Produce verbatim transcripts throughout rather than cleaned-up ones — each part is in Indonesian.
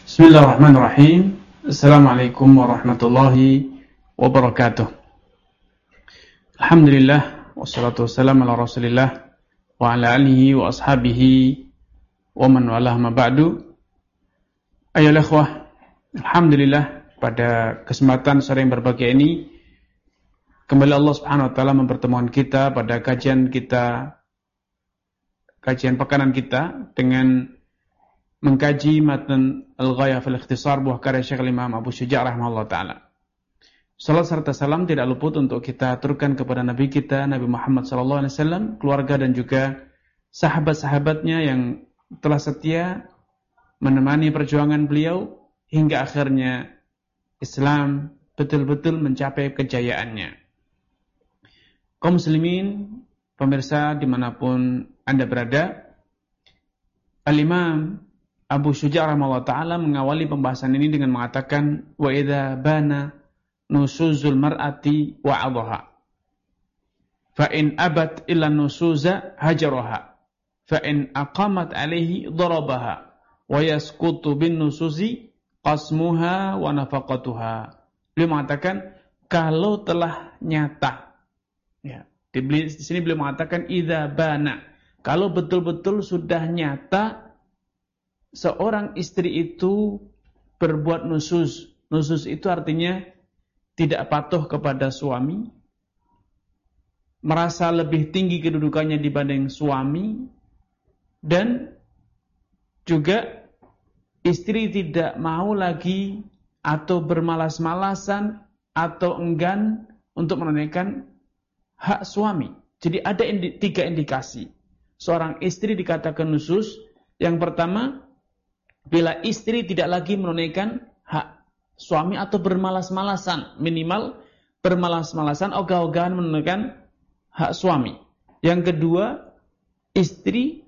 Bismillahirrahmanirrahim. Assalamualaikum warahmatullahi wabarakatuh. Alhamdulillah, wassalatu wassalamu ala rasulillah wa ala alihi wa ashabihi wa man walah ma ba'du. Ayolah ikhwah, alhamdulillah pada kesempatan sore yang berbahagia ini kembali Allah Subhanahu wa taala mempertemukan kita pada kajian kita kajian pekanan kita dengan mengkaji matan Al-Ghayah fil Ikhtisar buah karya Syekh Imam Abu Syuja' rahimahullah ta'ala. Salat serta salam tidak luput untuk kita aturkan kepada Nabi kita, Nabi Muhammad sallallahu alaihi wasallam, keluarga dan juga sahabat-sahabatnya yang telah setia menemani perjuangan beliau hingga akhirnya Islam betul-betul mencapai kejayaannya. Kaum muslimin, pemirsa dimanapun Anda berada, Al-Imam Abu Syuja' rahimahullah ta'ala mengawali pembahasan ini dengan mengatakan wa idza bana nusuzul mar'ati wa'adhaha fa in abat illa nusuza hajaraha fa in aqamat alaihi darabaha wa yasqutu bin nusuzi qasmuha wa nafaqatuha. Beliau mengatakan kalau telah nyata, ya, di sini beliau mengatakan idza bana, kalau betul-betul sudah nyata seorang istri itu berbuat nusus. Nusus itu artinya tidak patuh kepada suami, merasa lebih tinggi kedudukannya dibanding suami, dan juga istri tidak mau lagi atau bermalas-malasan atau enggan untuk menunaikan hak suami. Jadi ada indi- tiga indikasi seorang istri dikatakan nusus. Yang pertama, bila istri tidak lagi menunaikan hak suami atau bermalas-malasan, minimal bermalas-malasan, ogah-ogahan menunaikan hak suami. Yang kedua, istri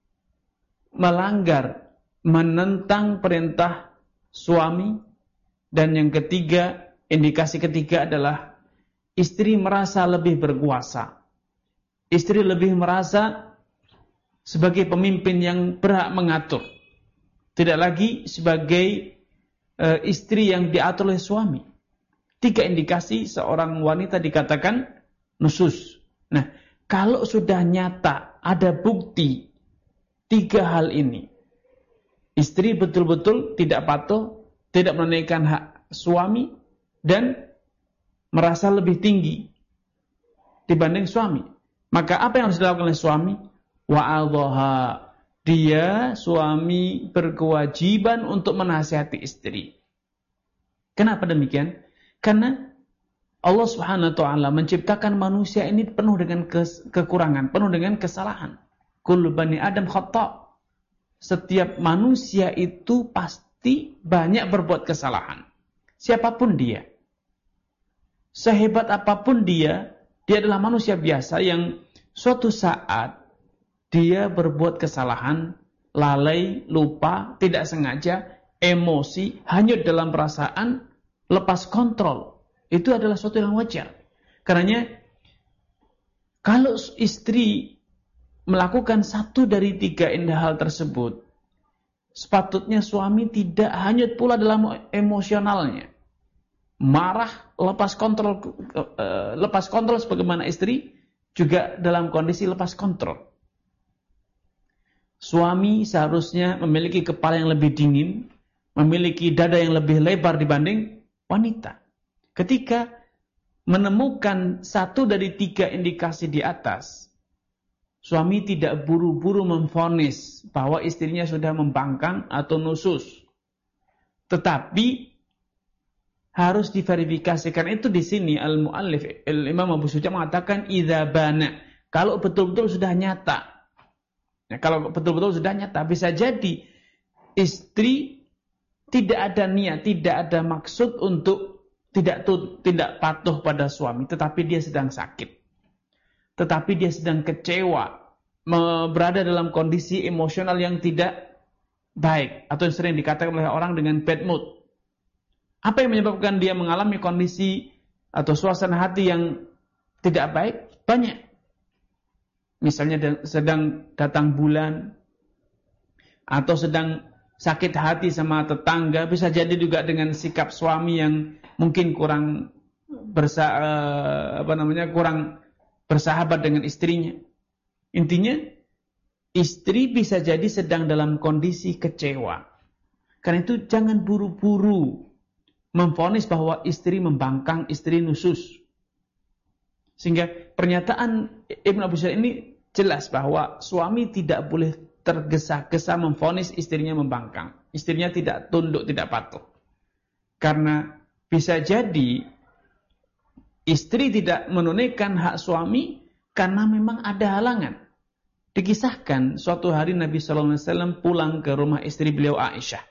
melanggar, menentang perintah suami. Dan yang ketiga, indikasi ketiga adalah istri merasa lebih berkuasa. Istri lebih merasa sebagai pemimpin yang berhak mengatur. Tidak lagi sebagai e, istri yang diatur oleh suami. Tiga indikasi seorang wanita dikatakan nusus. Nah, kalau sudah nyata, ada bukti tiga hal ini. Istri betul-betul tidak patuh, tidak menunaikan hak suami, dan merasa lebih tinggi dibanding suami. Maka apa yang harus dilakukan oleh suami? Wa'adhaha. Dia, suami, berkewajiban untuk menasihati istri. Kenapa demikian? Karena Allah Subhanahu wa taala menciptakan manusia ini penuh dengan ke- kekurangan, penuh dengan kesalahan. Kullu bani Adam khata'. Setiap manusia itu pasti banyak berbuat kesalahan. Siapapun dia. Sehebat apapun dia, dia adalah manusia biasa yang suatu saat dia berbuat kesalahan, lalai, lupa, tidak sengaja, emosi, hanyut dalam perasaan, lepas kontrol. Itu adalah suatu yang wajar. Karenanya, kalau istri melakukan satu dari tiga indah hal tersebut, sepatutnya suami tidak hanyut pula dalam emosionalnya. Marah, lepas kontrol, lepas kontrol sebagaimana istri, juga dalam kondisi lepas kontrol. Suami seharusnya memiliki kepala yang lebih dingin, memiliki dada yang lebih lebar dibanding wanita. Ketika menemukan satu dari tiga indikasi di atas, suami tidak buru-buru memvonis bahwa istrinya sudah membangkang atau nusus. Tetapi harus diverifikasikan. Itu di sini al-muallif Al-Imam Abu Syuja' mengatakan idza bana, kalau betul-betul sudah nyata. Ya, kalau betul-betul sudah nyata, bisa jadi istri tidak ada niat, tidak ada maksud untuk tidak tuh, tidak patuh pada suami, tetapi dia sedang sakit, tetapi dia sedang kecewa, berada dalam kondisi emosional yang tidak baik, atau yang sering dikatakan oleh orang dengan bad mood. Apa yang menyebabkan dia mengalami kondisi atau suasana hati yang tidak baik? Banyak. Misalnya sedang datang bulan, atau sedang sakit hati sama tetangga, bisa jadi juga dengan sikap suami yang mungkin kurang bersa apa namanya kurang bersahabat dengan istrinya. Intinya istri bisa jadi sedang dalam kondisi kecewa. Karena itu jangan buru-buru memvonis bahwa istri membangkang, istri nusus. Sehingga pernyataan Ibn Abu Syah ini jelas bahwa suami tidak boleh tergesa-gesa memvonis istrinya membangkang. Istrinya tidak tunduk, tidak patuh. Karena bisa jadi istri tidak menunaikan hak suami karena memang ada halangan. Dikisahkan suatu hari Nabi shallallahu alaihi wasallam pulang ke rumah istri beliau Aisyah.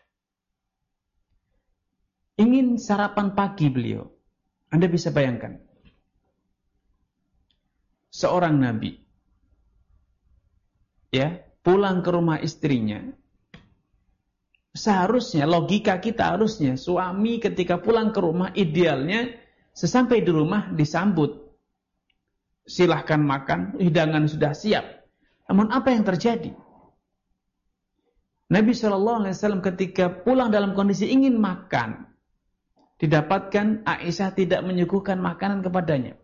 Ingin sarapan pagi beliau. Anda bisa bayangkan. Seorang Nabi. Ya, pulang ke rumah istrinya. Seharusnya, logika kita harusnya, suami ketika pulang ke rumah idealnya, sesampai di rumah disambut. Silahkan makan, hidangan sudah siap. Namun apa yang terjadi? Nabi shallallahu alaihi wasallam ketika pulang dalam kondisi ingin makan, didapatkan Aisyah tidak menyuguhkan makanan kepadanya.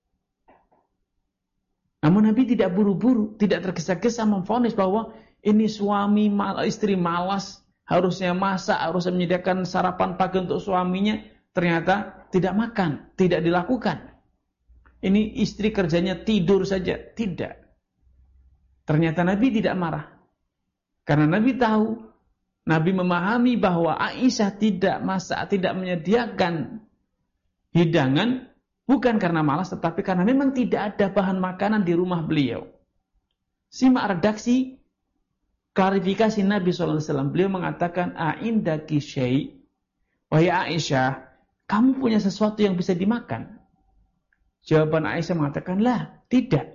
Namun Nabi tidak buru-buru, tidak tergesa-gesa memvonis bahwa ini suami istri malas, harusnya masak, harusnya menyediakan sarapan pagi untuk suaminya, ternyata tidak makan, tidak dilakukan. Ini istri kerjanya tidur saja, tidak. Ternyata Nabi tidak marah. Karena Nabi tahu, Nabi memahami bahwa Aisyah tidak masak, tidak menyediakan hidangan, bukan karena malas, tetapi karena memang tidak ada bahan makanan di rumah beliau. Simak redaksi klarifikasi Nabi shallallahu alaihi wasallam. Beliau mengatakan, "A'indaki syai'?" Wahai Aisyah, kamu punya sesuatu yang bisa dimakan? Jawaban Aisyah mengatakan, lah, tidak.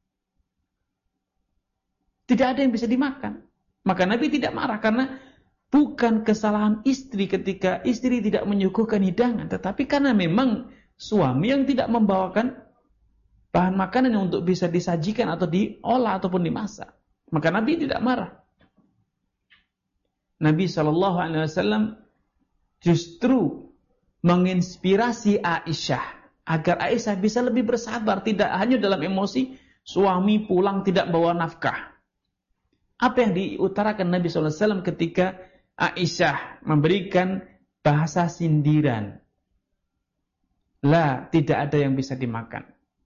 Tidak ada yang bisa dimakan. Maka Nabi tidak marah karena bukan kesalahan istri ketika istri tidak menyuguhkan hidangan, tetapi karena memang suami yang tidak membawakan bahan makanan yang untuk bisa disajikan atau diolah ataupun dimasak. Maka Nabi tidak marah. Nabi shallallahu alaihi wasallam justru menginspirasi Aisyah agar Aisyah bisa lebih bersabar, tidak hanya dalam emosi suami pulang tidak bawa nafkah. Apa yang diutarakan Nabi shallallahu alaihi wasallam ketika Aisyah memberikan bahasa sindiran? Lah, tidak ada yang bisa dimakan.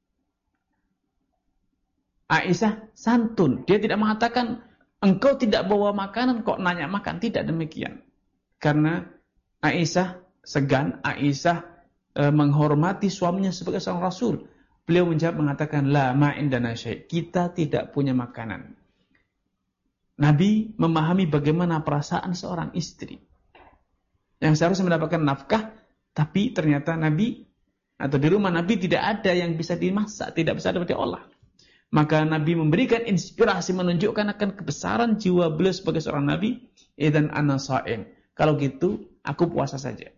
Aisyah santun. Dia tidak mengatakan, engkau tidak bawa makanan, kok nanya makan. Tidak demikian. Karena Aisyah segan, Aisyah e, menghormati suaminya sebagai seorang Rasul. Beliau menjawab mengatakan, la ma'indana syai'. Kita tidak punya makanan. Nabi memahami bagaimana perasaan seorang istri yang seharusnya mendapatkan nafkah, tapi ternyata Nabi atau di rumah Nabi tidak ada yang bisa dimasak, tidak bisa dapat diolah. Maka Nabi memberikan inspirasi, menunjukkan akan kebesaran jiwa beliau sebagai seorang Nabi. Idzan ana sha'im. Kalau gitu, aku puasa saja.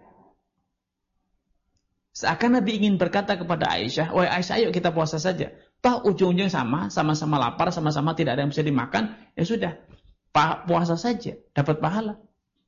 Seakan Nabi ingin berkata kepada Aisyah, wahai Aisyah, ayo kita puasa saja. Toh ujung-ujungnya sama, sama-sama lapar, sama-sama tidak ada yang bisa dimakan, ya sudah, puasa saja, dapat pahala.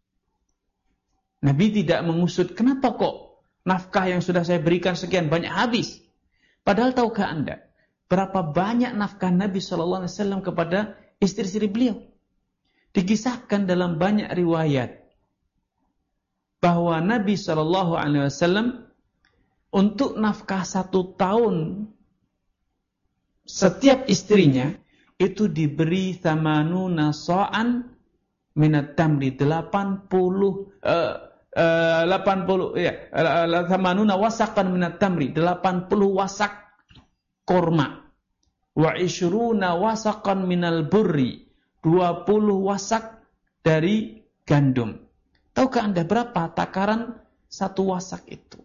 Nabi tidak mengusut, kenapa kok nafkah yang sudah saya berikan sekian banyak habis? Padahal tahukah Anda, berapa banyak nafkah Nabi shallallahu alaihi wasallam kepada istri-istri beliau? Dikisahkan dalam banyak riwayat, bahwa Nabi shallallahu alaihi wasallam untuk nafkah satu tahun, setiap istrinya itu diberi thamanuna sa'an minat tamri, delapan puluh uh, uh, delapan puluh ya uh, thamanuna wasaqan minat tamri, delapan puluh wasak korma, wa ishruna wasaqan minal burri, dua puluh wasak dari gandum. Tahukah Anda berapa takaran satu wasak itu?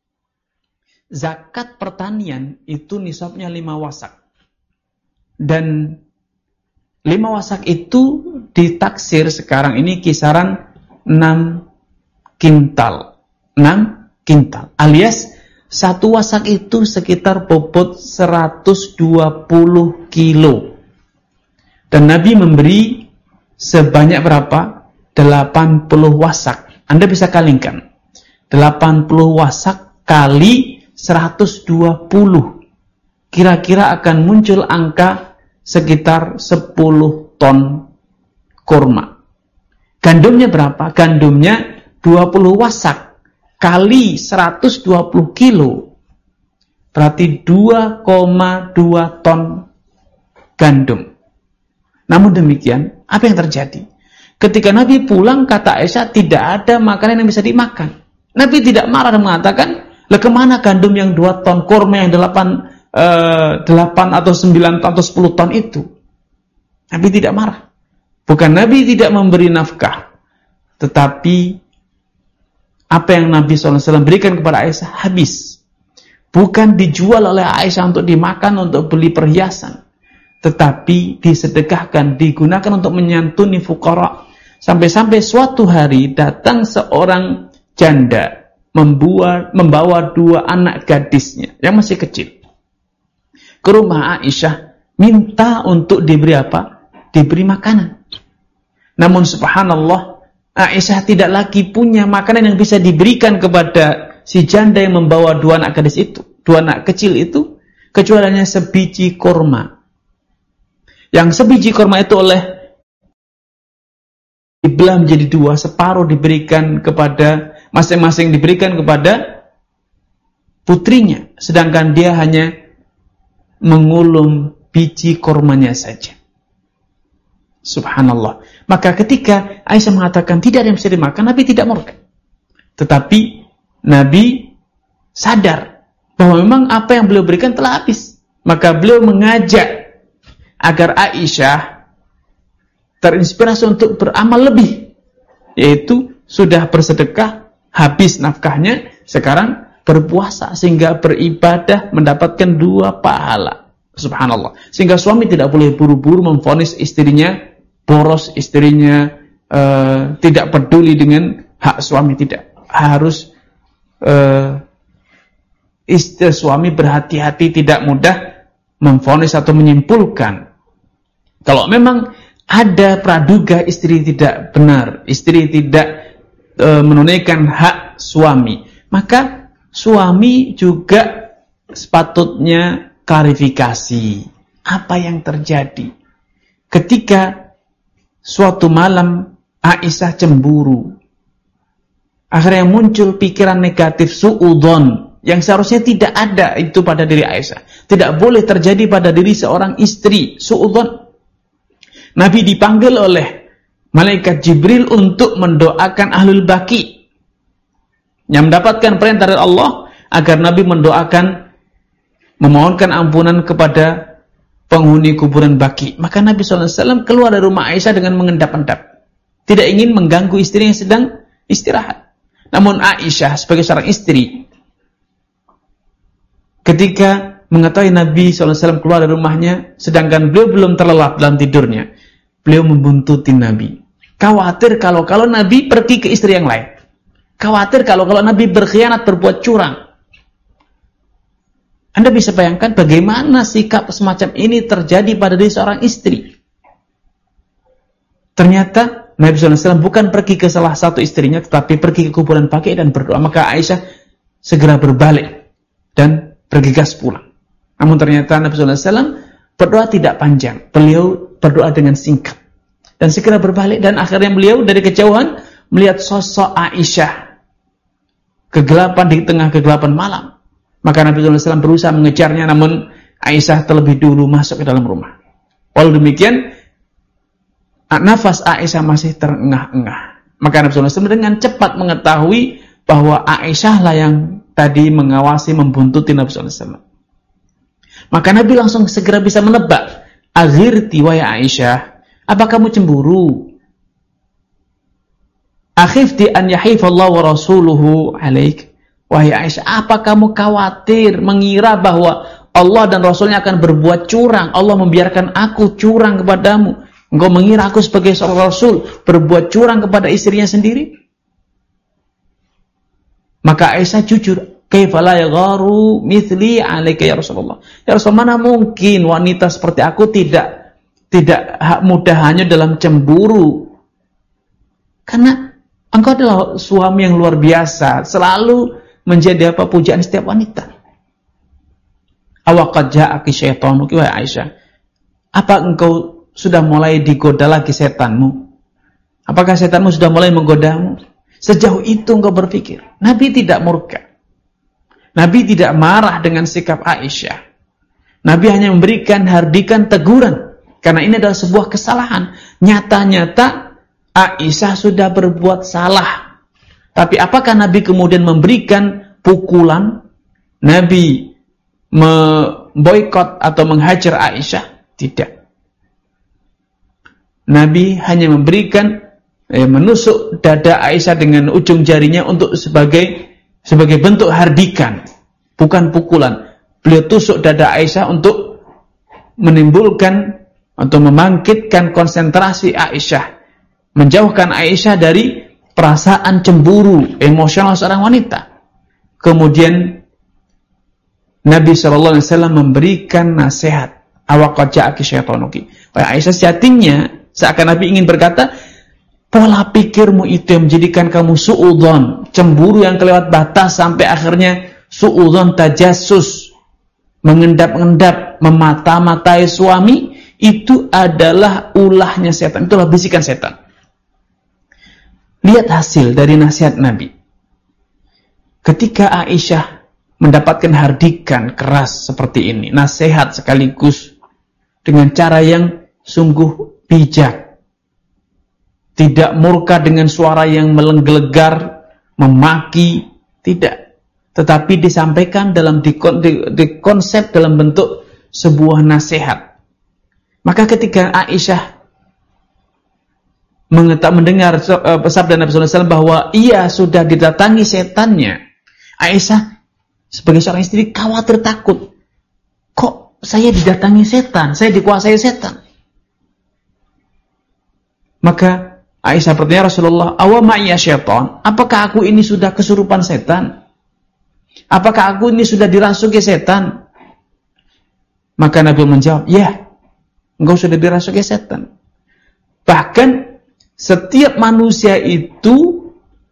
Zakat pertanian itu nisabnya lima wasak. Dan lima wasak itu ditaksir sekarang ini kisaran enam kintal. enam kintal. Alias satu wasak itu sekitar bobot seratus dua puluh kilo. Dan Nabi memberi sebanyak berapa? delapan puluh wasak. Anda bisa kalikan. delapan puluh wasak kali seratus dua puluh. Kira-kira akan muncul angka sekitar sepuluh ton kurma. Gandumnya berapa? Gandumnya dua puluh wasak kali seratus dua puluh kilo. Berarti dua koma dua ton gandum. Namun demikian, apa yang terjadi? Ketika Nabi pulang, kata Aisyah, tidak ada makanan yang bisa dimakan. Nabi tidak marah dan mengatakan, lah kemana gandum yang dua ton, kurma yang delapan, eh, delapan atau sembilan ton atau sepuluh ton itu? Nabi tidak marah. Bukan Nabi tidak memberi nafkah, tetapi apa yang Nabi shallallahu alaihi wasallam berikan kepada Aisyah habis. Bukan dijual oleh Aisyah untuk dimakan, untuk beli perhiasan, tetapi disedekahkan, digunakan untuk menyantuni fuqara. Sampai-sampai suatu hari datang seorang janda membawa, membawa dua anak gadisnya yang masih kecil ke rumah Aisyah, minta untuk diberi apa? Diberi makanan. Namun subhanallah, Aisyah tidak lagi punya makanan yang bisa diberikan kepada si janda yang membawa dua anak gadis itu, dua anak kecil itu, kecuali hanya sebiji kurma. Yang sebiji kurma itu oleh dibelah menjadi dua, separuh diberikan kepada masing-masing, diberikan kepada putrinya, sedangkan dia hanya mengulum biji kurmanya saja. Subhanallah. Maka ketika Aisyah mengatakan tidak ada yang bisa dimakan, Nabi tidak murka. Tetapi Nabi sadar bahwa memang apa yang beliau berikan telah habis. Maka beliau mengajak agar Aisyah terinspirasi untuk beramal lebih, yaitu sudah bersedekah, habis nafkahnya, sekarang berpuasa sehingga beribadah mendapatkan dua pahala. Subhanallah. Sehingga suami tidak boleh buru-buru memvonis istrinya boros, istrinya uh, tidak peduli dengan hak suami, tidak. Harus uh, istri suami berhati-hati, tidak mudah memvonis atau menyimpulkan. Kalau memang ada praduga istri tidak benar, istri tidak uh, menunaikan hak suami, maka suami juga sepatutnya klarifikasi apa yang terjadi. Ketika suatu malam Aisyah cemburu, akhirnya muncul pikiran negatif, su'udon, yang seharusnya tidak ada itu pada diri Aisyah. Tidak boleh terjadi pada diri seorang istri, su'udon. Nabi dipanggil oleh malaikat Jibril untuk mendoakan ahlul baqi, yang mendapatkan perintah dari Allah agar Nabi mendoakan, memohonkan ampunan kepada penghuni kuburan baqi. Maka Nabi shallallahu alaihi wasallam keluar dari rumah Aisyah dengan mengendap-endap, tidak ingin mengganggu istri yang sedang istirahat. Namun Aisyah sebagai seorang istri, ketika mengetahui Nabi shallallahu alaihi wasallam keluar dari rumahnya, sedangkan beliau belum terlelap dalam tidurnya, beliau membuntuti Nabi. Khawatir kalau-kalau Nabi pergi ke istri yang lain. Khawatir kalau-kalau Nabi berkhianat, berbuat curang. Anda bisa bayangkan bagaimana sikap semacam ini terjadi pada diri seorang istri. Ternyata Nabi shallallahu alaihi wasallam bukan pergi ke salah satu istrinya, tetapi pergi ke kuburan Baqi dan berdoa. Maka Aisyah segera berbalik dan bergegas pulang. Namun ternyata Nabi shallallahu alaihi wasallam berdoa tidak panjang. Beliau berdoa dengan singkat dan segera berbalik, dan akhirnya beliau dari kejauhan melihat sosok Aisyah kegelapan, di tengah kegelapan malam. Maka Nabi shallallahu alaihi wasallam berusaha mengejarnya, namun Aisyah terlebih dulu masuk ke dalam rumah. Walau demikian, nafas Aisyah masih terengah-engah. Maka Nabi shallallahu alaihi wasallam dengan cepat mengetahui bahwa Aisyah lah yang tadi mengawasi, membuntuti Nabi shallallahu alaihi wasallam. Maka Nabi langsung segera bisa menebak. Aghirti wa ya Aisyah, apa kamu cemburu? Akhifti an yahifallahu wa rasuluhu alaik. Wahai Aisyah, apa kamu khawatir, mengira bahwa Allah dan Rasulnya akan berbuat curang? Allah membiarkan aku curang kepadamu. Engkau mengira aku sebagai seorang Rasul berbuat curang kepada istrinya sendiri? Maka Aisyah jujur, kaifa la yagharu mithli alaika ya Rasulullah. Ya Rasulullah, mana mungkin wanita seperti aku tidak tidak mudah hanya dalam cemburu Karena engkau adalah suami yang luar biasa, selalu menjadi apa pujaan setiap wanita. Awaqad ja'aki syaitanuki wa Aisyah. Apa engkau sudah mulai digoda lagi setanmu? Apakah setanmu sudah mulai menggodamu? Sejauh itu engkau berpikir. Nabi tidak murka. Nabi tidak marah dengan sikap Aisyah. Nabi hanya memberikan hardikan teguran. Karena ini adalah sebuah kesalahan. Nyata-nyata Aisyah sudah berbuat salah. Tapi apakah Nabi kemudian memberikan pukulan? Nabi memboikot atau menghajar Aisyah? Tidak. Nabi hanya memberikan eh, menusuk dada Aisyah dengan ujung jarinya untuk sebagai sebagai bentuk hardikan, bukan pukulan. Beliau tusuk dada Aisyah untuk menimbulkan atau membangkitkan konsentrasi Aisyah, menjauhkan Aisyah dari perasaan cemburu emosional seorang wanita. Kemudian Nabi shallallahu alaihi wasallam memberikan nasihat, awaqad ja'aki syaitanuki. Aisyah sejatinya seakan Nabi ingin berkata, pola pikirmu itu yang menjadikan kamu su'udzon, cemburu yang kelewat batas sampai akhirnya su'udzon tajassus, mengendap-endap, memata-matai suami. Itu adalah ulahnya setan, itulah bisikan setan. Lihat hasil dari nasihat Nabi. Ketika Aisyah mendapatkan hardikan keras seperti ini, nasihat sekaligus dengan cara yang sungguh bijak, tidak murka dengan suara yang melenggelegar, memaki, tidak, tetapi disampaikan dalam di, di, di konsep dalam bentuk sebuah nasihat. Maka ketika Aisyah mendengar sabda Nabi shallallahu alaihi wasallam bahwa ia sudah didatangi setannya, Aisyah sebagai seorang istri khawatir, takut. Kok saya didatangi setan? Saya dikuasai setan? Maka Aisyah bertanya, Rasulullah, awa ma'iyya syaitan? Apakah aku ini sudah kesurupan setan? Apakah aku ini sudah dirasuki setan? Maka Nabi menjawab, ya, engkau sudah dirasuki setan. Bahkan setiap manusia itu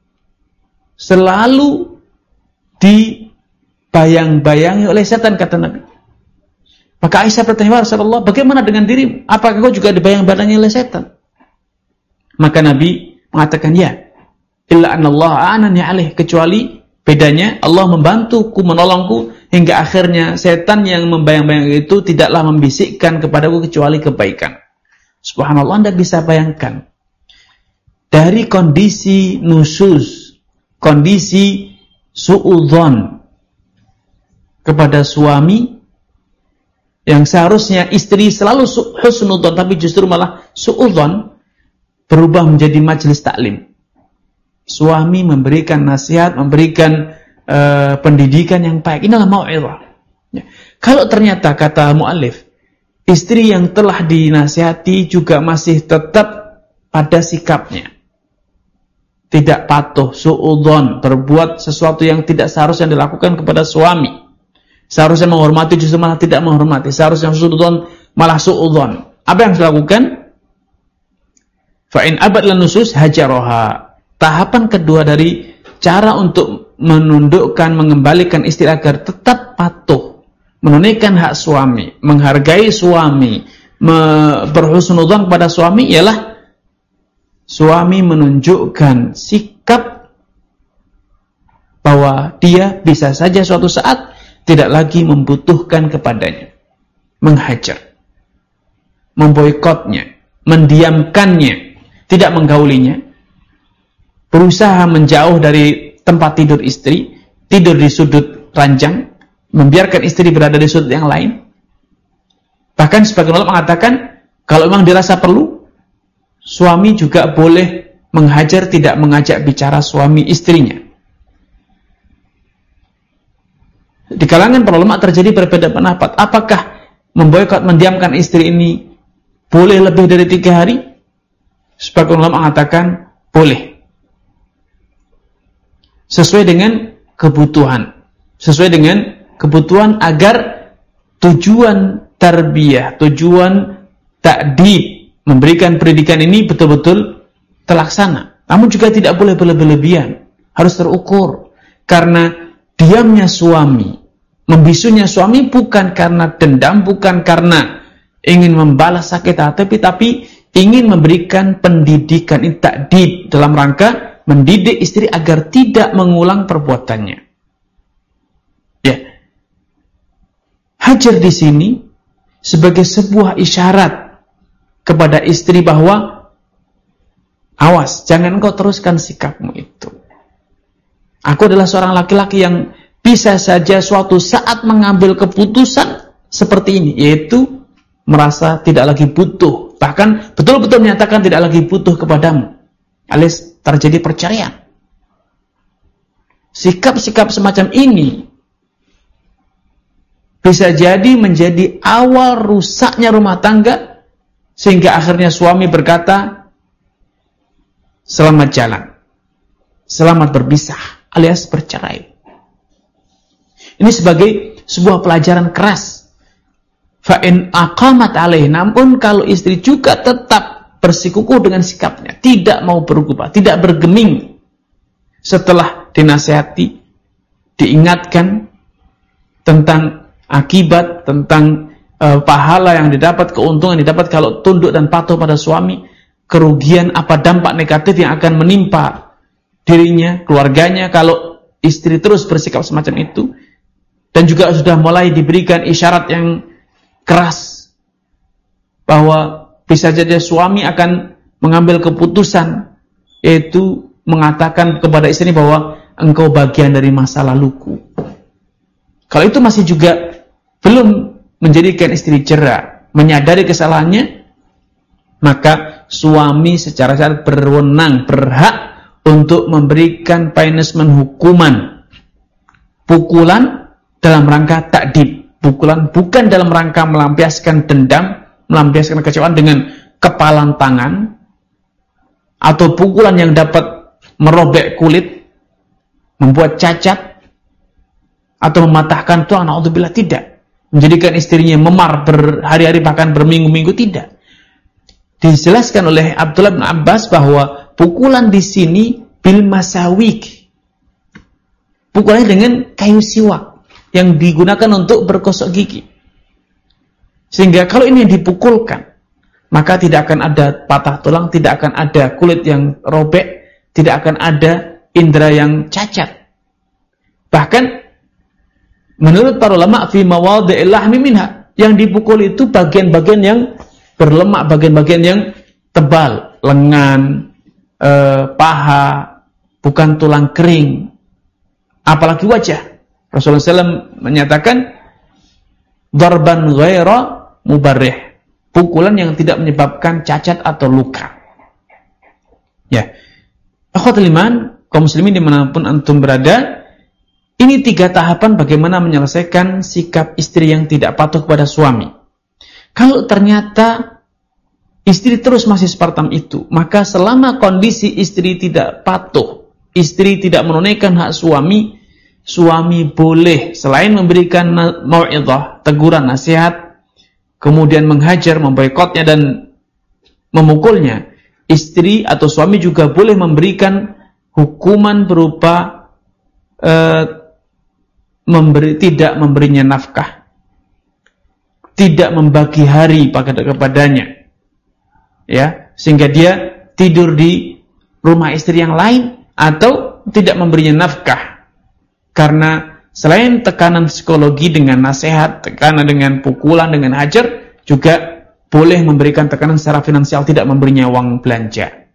selalu dibayang-bayangi oleh setan, kata Nabi. Maka Aisyah bertanya, Rasulullah, bagaimana dengan dirimu? Apakah engkau juga dibayang-bayangi oleh setan? Maka Nabi mengatakan, ya, illa anallah a'anani alaih, kecuali bedanya Allah membantuku, menolongku, hingga akhirnya setan yang membayang-bayang itu tidaklah membisikkan kepadaku kecuali kebaikan. Subhanallah, Anda bisa bayangkan dari kondisi nusus, kondisi su'udzon kepada suami, yang seharusnya istri selalu husnudzon, tapi justru malah su'udzon, berubah menjadi majelis taklim. Suami memberikan nasihat, memberikan uh, pendidikan yang baik. Inilah mau'izah. Ya. Kalau ternyata, kata mu'allif, istri yang telah dinasihati juga masih tetap pada sikapnya, tidak patuh, su'udzon, berbuat sesuatu yang tidak seharusnya dilakukan kepada suami, seharusnya menghormati justru malah tidak menghormati, seharusnya su'udzon malah su'udzon, apa yang harus dilakukan? Fa'in abad lan nusus hajaroha. Tahapan kedua dari cara untuk menundukkan, mengembalikan istri agar tetap patuh, menunaikan hak suami, menghargai suami, berhusnudzon kepada suami, ialah suami menunjukkan sikap bahwa dia bisa saja suatu saat tidak lagi membutuhkan kepadanya, menghajar, memboikotnya, mendiamkannya, tidak menggaulinya, berusaha menjauh dari tempat tidur istri, tidur di sudut ranjang, membiarkan istri berada di sudut yang lain. Bahkan sebagian ulama mengatakan, kalau memang dirasa perlu, suami juga boleh menghajar, tidak mengajak bicara suami istrinya. Di kalangan para ulama terjadi berbeda pendapat. Apakah memboikot, mendiamkan istri ini boleh lebih dari tiga hari? Sebagian ulama mengatakan boleh, sesuai dengan kebutuhan, sesuai dengan kebutuhan agar tujuan tarbiyah, tujuan ta'dib, memberikan pendidikan ini betul-betul terlaksana. Namun juga tidak boleh berlebihan, harus terukur. Karena diamnya suami, membisunya suami bukan karena dendam, bukan karena ingin membalas sakit hati, tapi, tapi ingin memberikan pendidikan, ta'dib, dalam rangka mendidik istri agar tidak mengulang perbuatannya. Ya. Hajar di sini sebagai sebuah isyarat kepada istri bahwa awas, jangan kau teruskan sikapmu itu. Aku adalah seorang laki-laki yang bisa saja suatu saat mengambil keputusan seperti ini, yaitu merasa tidak lagi butuh, bahkan betul-betul menyatakan tidak lagi butuh kepadamu, alias terjadi perceraian. Sikap-sikap semacam ini bisa jadi menjadi awal rusaknya rumah tangga, sehingga akhirnya suami berkata, selamat jalan, selamat berpisah, alias bercerai. Ini sebagai sebuah pelajaran keras. Fa'in aqamat alaih, namun kalau istri juga tetap bersikukuh dengan sikapnya, tidak mau berubah, tidak bergeming setelah dinasihati, diingatkan tentang akibat, tentang uh, pahala yang didapat, keuntungan yang didapat kalau tunduk dan patuh pada suami, kerugian apa dampak negatif yang akan menimpa dirinya, keluarganya kalau istri terus bersikap semacam itu, dan juga sudah mulai diberikan isyarat yang keras bahwa bisa jadi suami akan mengambil keputusan, yaitu mengatakan kepada istri bahwa engkau bagian dari masa laluku. Kalau itu masih juga belum menjadikan istri jera, menyadari kesalahannya, maka suami secara syariat berwenang, berhak untuk memberikan punishment, hukuman, pukulan dalam rangka ta'dib. Pukulan bukan dalam rangka melampiaskan dendam, melampiaskan kecewaan dengan kepalan tangan, atau pukulan yang dapat merobek kulit, membuat cacat, atau mematahkan tulang, na'udzubillah, tidak. Menjadikan istrinya memar berhari-hari bahkan berminggu-minggu, tidak. Dijelaskan oleh Abdullah bin Abbas bahwa pukulan di sini bil masawik, pukulannya dengan kayu siwak yang digunakan untuk bergosok gigi. Sehingga kalau ini dipukulkan, maka tidak akan ada patah tulang, tidak akan ada kulit yang robek, tidak akan ada indera yang cacat. Bahkan menurut para ulama fi mawadhi'il lahmi minha, yang dipukul itu bagian-bagian yang berlemak, bagian-bagian yang tebal, lengan, eh, paha, bukan tulang kering, apalagi wajah. Rasulullah shallallahu alaihi wasallam menyatakan darban ghaira mubarrih, pukulan yang tidak menyebabkan cacat atau luka. Ya, akhwatul iman, kaum muslimin dimanapun antum berada, ini tiga tahapan bagaimana menyelesaikan sikap istri yang tidak patuh kepada suami. Kalau ternyata istri terus masih seperti itu, maka selama kondisi istri tidak patuh, istri tidak menunaikan hak suami, suami boleh selain memberikan mau'izah, teguran, nasihat, kemudian menghajar, memboikotnya dan memukulnya, istri atau suami juga boleh memberikan hukuman berupa eh, memberi, tidak memberinya nafkah, tidak membagi hari kepadanya, ya, sehingga dia tidur di rumah istri yang lain, atau tidak memberinya nafkah. Karena selain tekanan psikologi dengan nasihat, tekanan dengan pukulan, dengan hajar, juga boleh memberikan tekanan secara finansial, tidak memberinya uang belanja.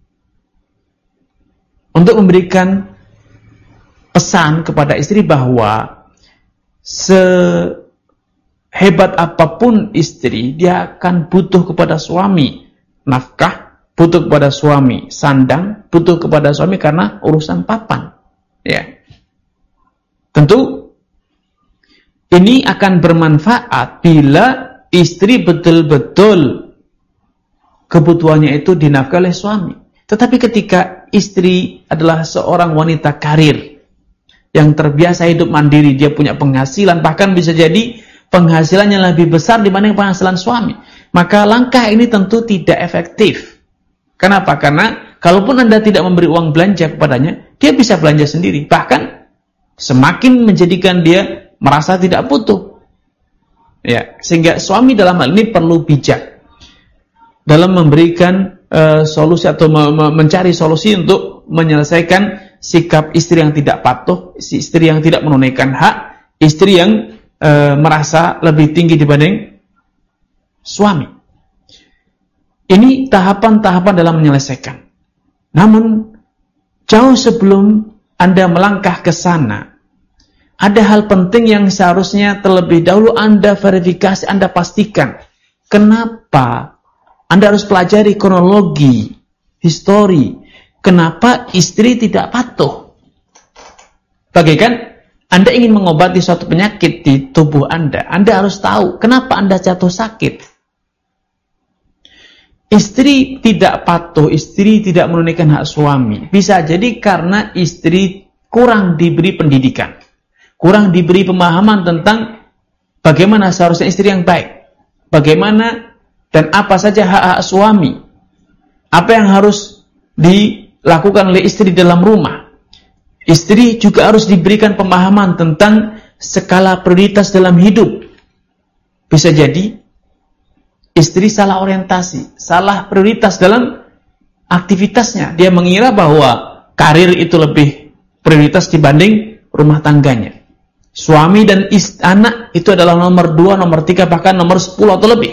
Untuk memberikan pesan kepada istri bahwa sehebat apapun istri, dia akan butuh kepada suami nafkah, butuh kepada suami sandang, butuh kepada suami karena urusan papan. Ya. Tentu ini akan bermanfaat bila istri betul-betul kebutuhannya itu dinafkahi oleh suami. Tetapi ketika istri adalah seorang wanita karir yang terbiasa hidup mandiri, dia punya penghasilan, bahkan bisa jadi penghasilannya lebih besar dibanding penghasilan suami, maka langkah ini tentu tidak efektif. Kenapa? Karena kalaupun Anda tidak memberi uang belanja kepadanya, dia bisa belanja sendiri. Bahkan semakin menjadikan dia merasa tidak butuh. Ya, sehingga suami dalam hal ini perlu bijak dalam memberikan uh, solusi atau me me mencari solusi untuk menyelesaikan sikap istri yang tidak patuh, istri yang tidak menunaikan hak, istri yang uh, merasa lebih tinggi dibanding suami. Ini tahapan-tahapan dalam menyelesaikan. Namun jauh sebelum Anda melangkah ke sana, ada hal penting yang seharusnya terlebih dahulu Anda verifikasi, Anda pastikan. Kenapa? Anda harus pelajari kronologi, histori. Kenapa istri tidak patuh? Bagaikan Anda ingin mengobati suatu penyakit di tubuh Anda. Anda harus tahu kenapa Anda jatuh sakit. Istri tidak patuh, istri tidak menunaikan hak suami. Bisa jadi karena istri kurang diberi pendidikan. Kurang diberi pemahaman tentang bagaimana seharusnya istri yang baik, bagaimana dan apa saja hak-hak suami, apa yang harus dilakukan oleh istri dalam rumah. Istri juga harus diberikan pemahaman tentang skala prioritas dalam hidup. Bisa jadi istri salah orientasi, salah prioritas dalam aktivitasnya. Dia mengira bahwa karir itu lebih prioritas dibanding rumah tangganya. Suami dan ist- anak itu adalah nomor dua, nomor tiga, bahkan nomor sepuluh atau lebih.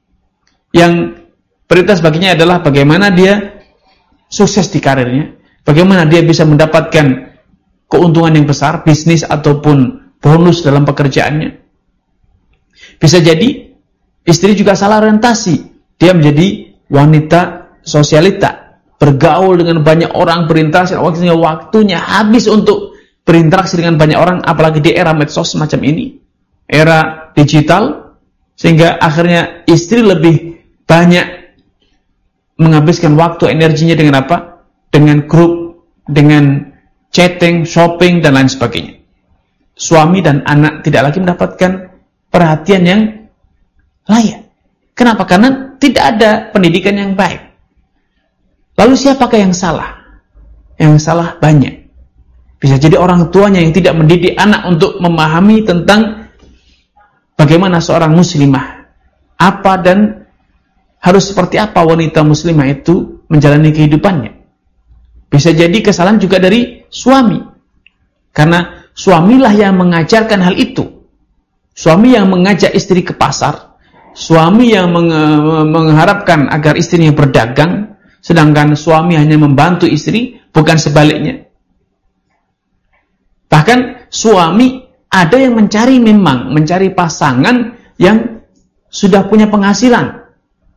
Yang prioritas baginya adalah bagaimana dia sukses di karirnya, bagaimana dia bisa mendapatkan keuntungan yang besar, bisnis ataupun bonus dalam pekerjaannya. Bisa jadi istri juga salah orientasi. Dia menjadi wanita sosialita, bergaul dengan banyak orang, berinteraksi, waktunya waktunya habis untuk berinteraksi dengan banyak orang, apalagi di era medsos semacam ini, era digital, sehingga akhirnya istri lebih banyak menghabiskan waktu energinya dengan apa? Dengan grup, dengan chatting, shopping, dan lain sebagainya. Suami dan anak tidak lagi mendapatkan perhatian yang layak. Kenapa? Karena tidak ada pendidikan yang baik. Lalu siapakah yang salah? Yang salah banyak. Bisa jadi orang tuanya yang tidak mendidik anak untuk memahami tentang bagaimana seorang muslimah, apa dan harus seperti apa wanita muslimah itu menjalani kehidupannya. Bisa jadi kesalahan juga dari suami, karena suamilah yang mengajarkan hal itu. Suami yang mengajak istri ke pasar, suami yang mengharapkan agar istrinya berdagang, sedangkan suami hanya membantu istri, bukan sebaliknya. Bahkan suami ada yang mencari memang, mencari pasangan yang sudah punya penghasilan.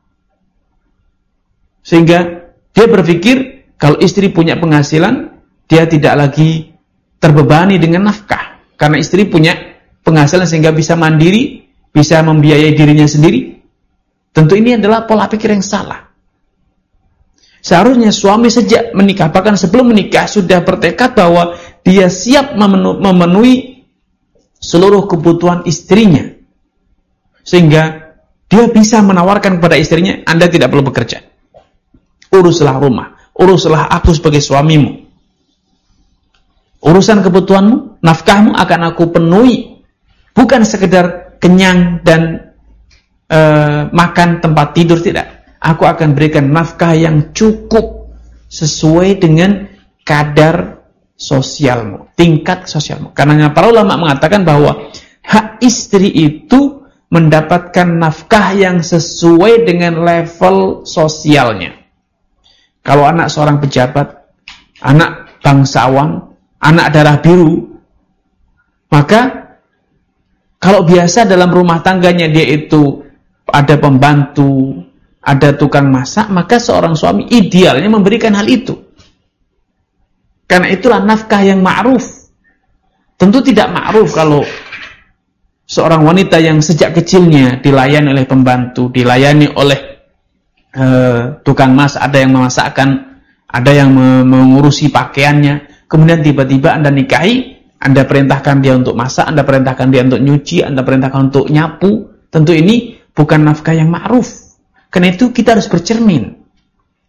Sehingga dia berpikir kalau istri punya penghasilan, dia tidak lagi terbebani dengan nafkah. Karena istri punya penghasilan sehingga bisa mandiri, bisa membiayai dirinya sendiri. Tentu ini adalah pola pikir yang salah. Seharusnya suami sejak menikah, bahkan sebelum menikah, sudah bertekad bahwa dia siap memenuhi seluruh kebutuhan istrinya. Sehingga dia bisa menawarkan kepada istrinya, Anda tidak perlu bekerja. Uruslah rumah, uruslah aku sebagai suamimu. Urusan kebutuhanmu, nafkahmu akan aku penuhi. Bukan sekedar kenyang dan e, makan tempat tidur, tidak. Aku akan berikan nafkah yang cukup sesuai dengan kadar sosialmu, tingkat sosialmu. Karena para ulama mengatakan bahwa hak istri itu mendapatkan nafkah yang sesuai dengan level sosialnya. Kalau anak seorang pejabat, anak bangsawan, anak darah biru, maka kalau biasa dalam rumah tangganya dia itu ada pembantu, ada tukang masak, maka seorang suami idealnya memberikan hal itu. Karena itulah nafkah yang ma'ruf. Tentu tidak ma'ruf kalau seorang wanita yang sejak kecilnya dilayani oleh pembantu, dilayani oleh uh, tukang masak, ada yang memasakkan, ada yang mengurusi pakaiannya, kemudian tiba-tiba Anda nikahi, Anda perintahkan dia untuk masak, Anda perintahkan dia untuk nyuci, Anda perintahkan untuk nyapu. Tentu ini bukan nafkah yang ma'ruf. Karena itu kita harus bercermin.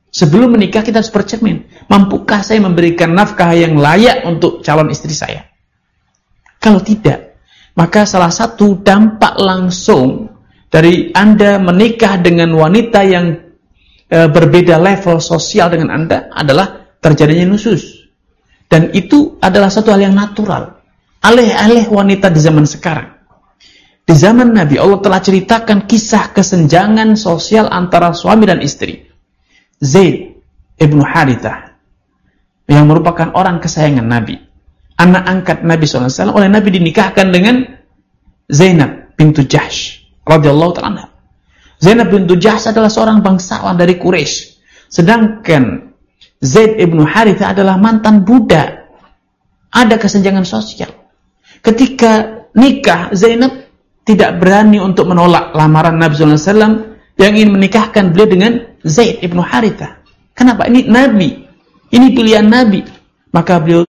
Sebelum menikah kita harus bercermin. Mampukah saya memberikan nafkah yang layak untuk calon istri saya? Kalau tidak, maka salah satu dampak langsung dari Anda menikah dengan wanita yang e, berbeda level sosial dengan Anda adalah terjadinya nusus. Dan itu adalah satu hal yang natural. Alih-alih wanita di zaman sekarang. Di zaman Nabi, Allah telah ceritakan kisah kesenjangan sosial antara suami dan istri. Zaid ibnu Harithah, yang merupakan orang kesayangan Nabi, anak angkat Nabi shallallahu alaihi wasallam, oleh Nabi dinikahkan dengan Zainab bintu Jahsh radhiyallahu ta'ala. Zainab bintu Jahsh adalah seorang bangsawan dari Quraisy, sedangkan Zaid ibnu Harithah adalah mantan budak. Ada kesenjangan sosial. Ketika nikah, Zainab tidak berani untuk menolak lamaran Nabi shallallahu alaihi wasallam yang ingin menikahkan beliau dengan Zaid ibnu Harithah. Kenapa? Ini Nabi. Ini pilihan Nabi. Maka beliau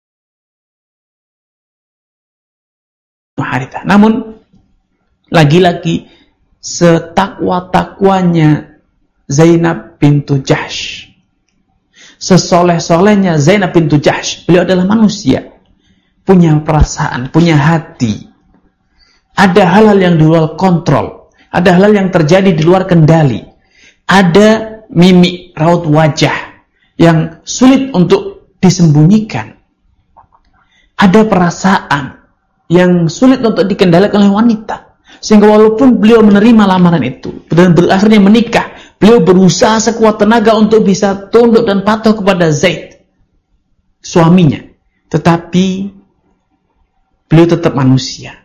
Harithah. Namun, lagi-lagi setakwa-takwanya Zainab bintu Jahsh, sesoleh-solehnya Zainab bintu Jahsh, beliau adalah manusia. Punya perasaan, punya hati. Ada hal-hal yang di luar kontrol. Ada hal yang terjadi di luar kendali. Ada mimik raut wajah yang sulit untuk disembunyikan. Ada perasaan yang sulit untuk dikendalikan oleh wanita. Sehingga walaupun beliau menerima lamaran itu dan akhirnya menikah, beliau berusaha sekuat tenaga untuk bisa tunduk dan patuh kepada Zaid, suaminya. Tetapi beliau tetap manusia.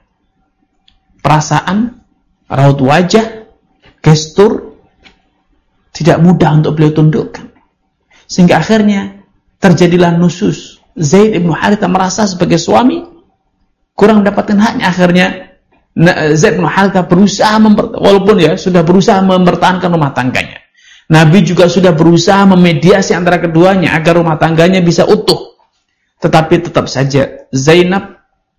Perasaan, raut wajah, gestur tidak mudah untuk beliau tundukkan. Sehingga akhirnya terjadilah nusus. Zaid ibnu Harithah merasa sebagai suami kurang mendapatkan haknya. Akhirnya Zaid ibnu Harithah berusaha memper, walaupun ya sudah berusaha mempertahankan rumah tangganya. Nabi juga sudah berusaha memediasi antara keduanya agar rumah tangganya bisa utuh. Tetapi tetap saja Zainab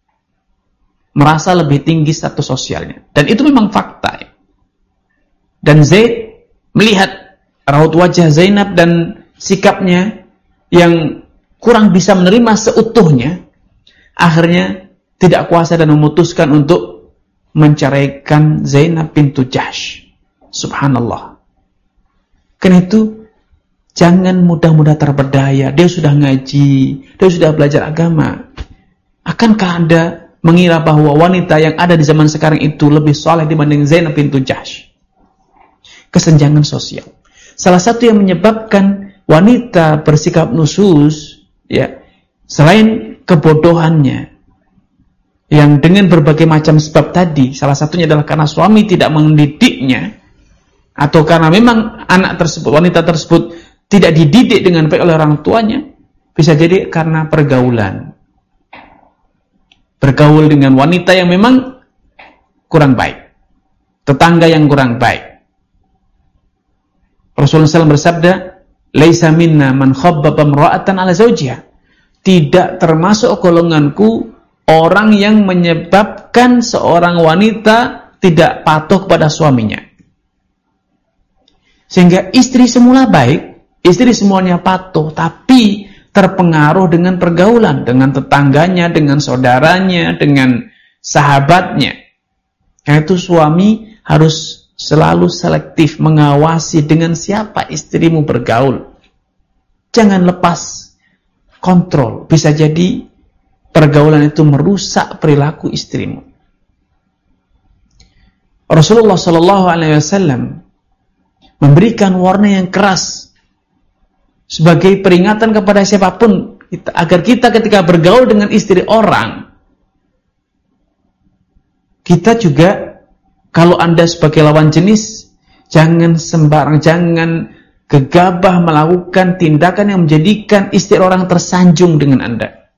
merasa lebih tinggi status sosialnya. Dan itu memang fakta. Ya. Dan Zaid melihat raut wajah Zainab dan sikapnya yang kurang bisa menerima seutuhnya, akhirnya tidak kuasa dan memutuskan untuk menceraikan Zainab bintu Jahsh. Subhanallah. Karena itu, jangan mudah-mudah terpedaya. Dia sudah ngaji, dia sudah belajar agama. Akankah Anda mengira bahwa wanita yang ada di zaman sekarang itu lebih soleh dibanding Zainab bintu Jahsh? Kesenjangan sosial. Salah satu yang menyebabkan wanita bersikap nusus, ya, selain kebodohannya, yang dengan berbagai macam sebab tadi, salah satunya adalah karena suami tidak mendidiknya, atau karena memang anak tersebut, wanita tersebut tidak dididik dengan baik oleh orang tuanya, bisa jadi karena pergaulan. Bergaul dengan wanita yang memang kurang baik, tetangga yang kurang baik. Rasulullah shallallahu alaihi wasallam bersabda, "Laisa minna man khabbaba imra'atan ala zawjiha." Tidak termasuk golonganku orang yang menyebabkan seorang wanita tidak patuh kepada suaminya. Sehingga istri semula baik, istri semuanya patuh, tapi terpengaruh dengan pergaulan, dengan tetangganya, dengan saudaranya, dengan sahabatnya. Karena itu suami harus selalu selektif mengawasi dengan siapa istrimu bergaul. Jangan lepas kontrol. Bisa jadi pergaulan itu merusak perilaku istrimu. Rasulullah shallallahu alaihi wasallam memberikan warna yang keras sebagai peringatan kepada siapapun kita, agar kita ketika bergaul dengan istri orang, kita juga, kalau Anda sebagai lawan jenis, jangan sembarang, jangan gegabah melakukan tindakan yang menjadikan istri orang tersanjung dengan Anda.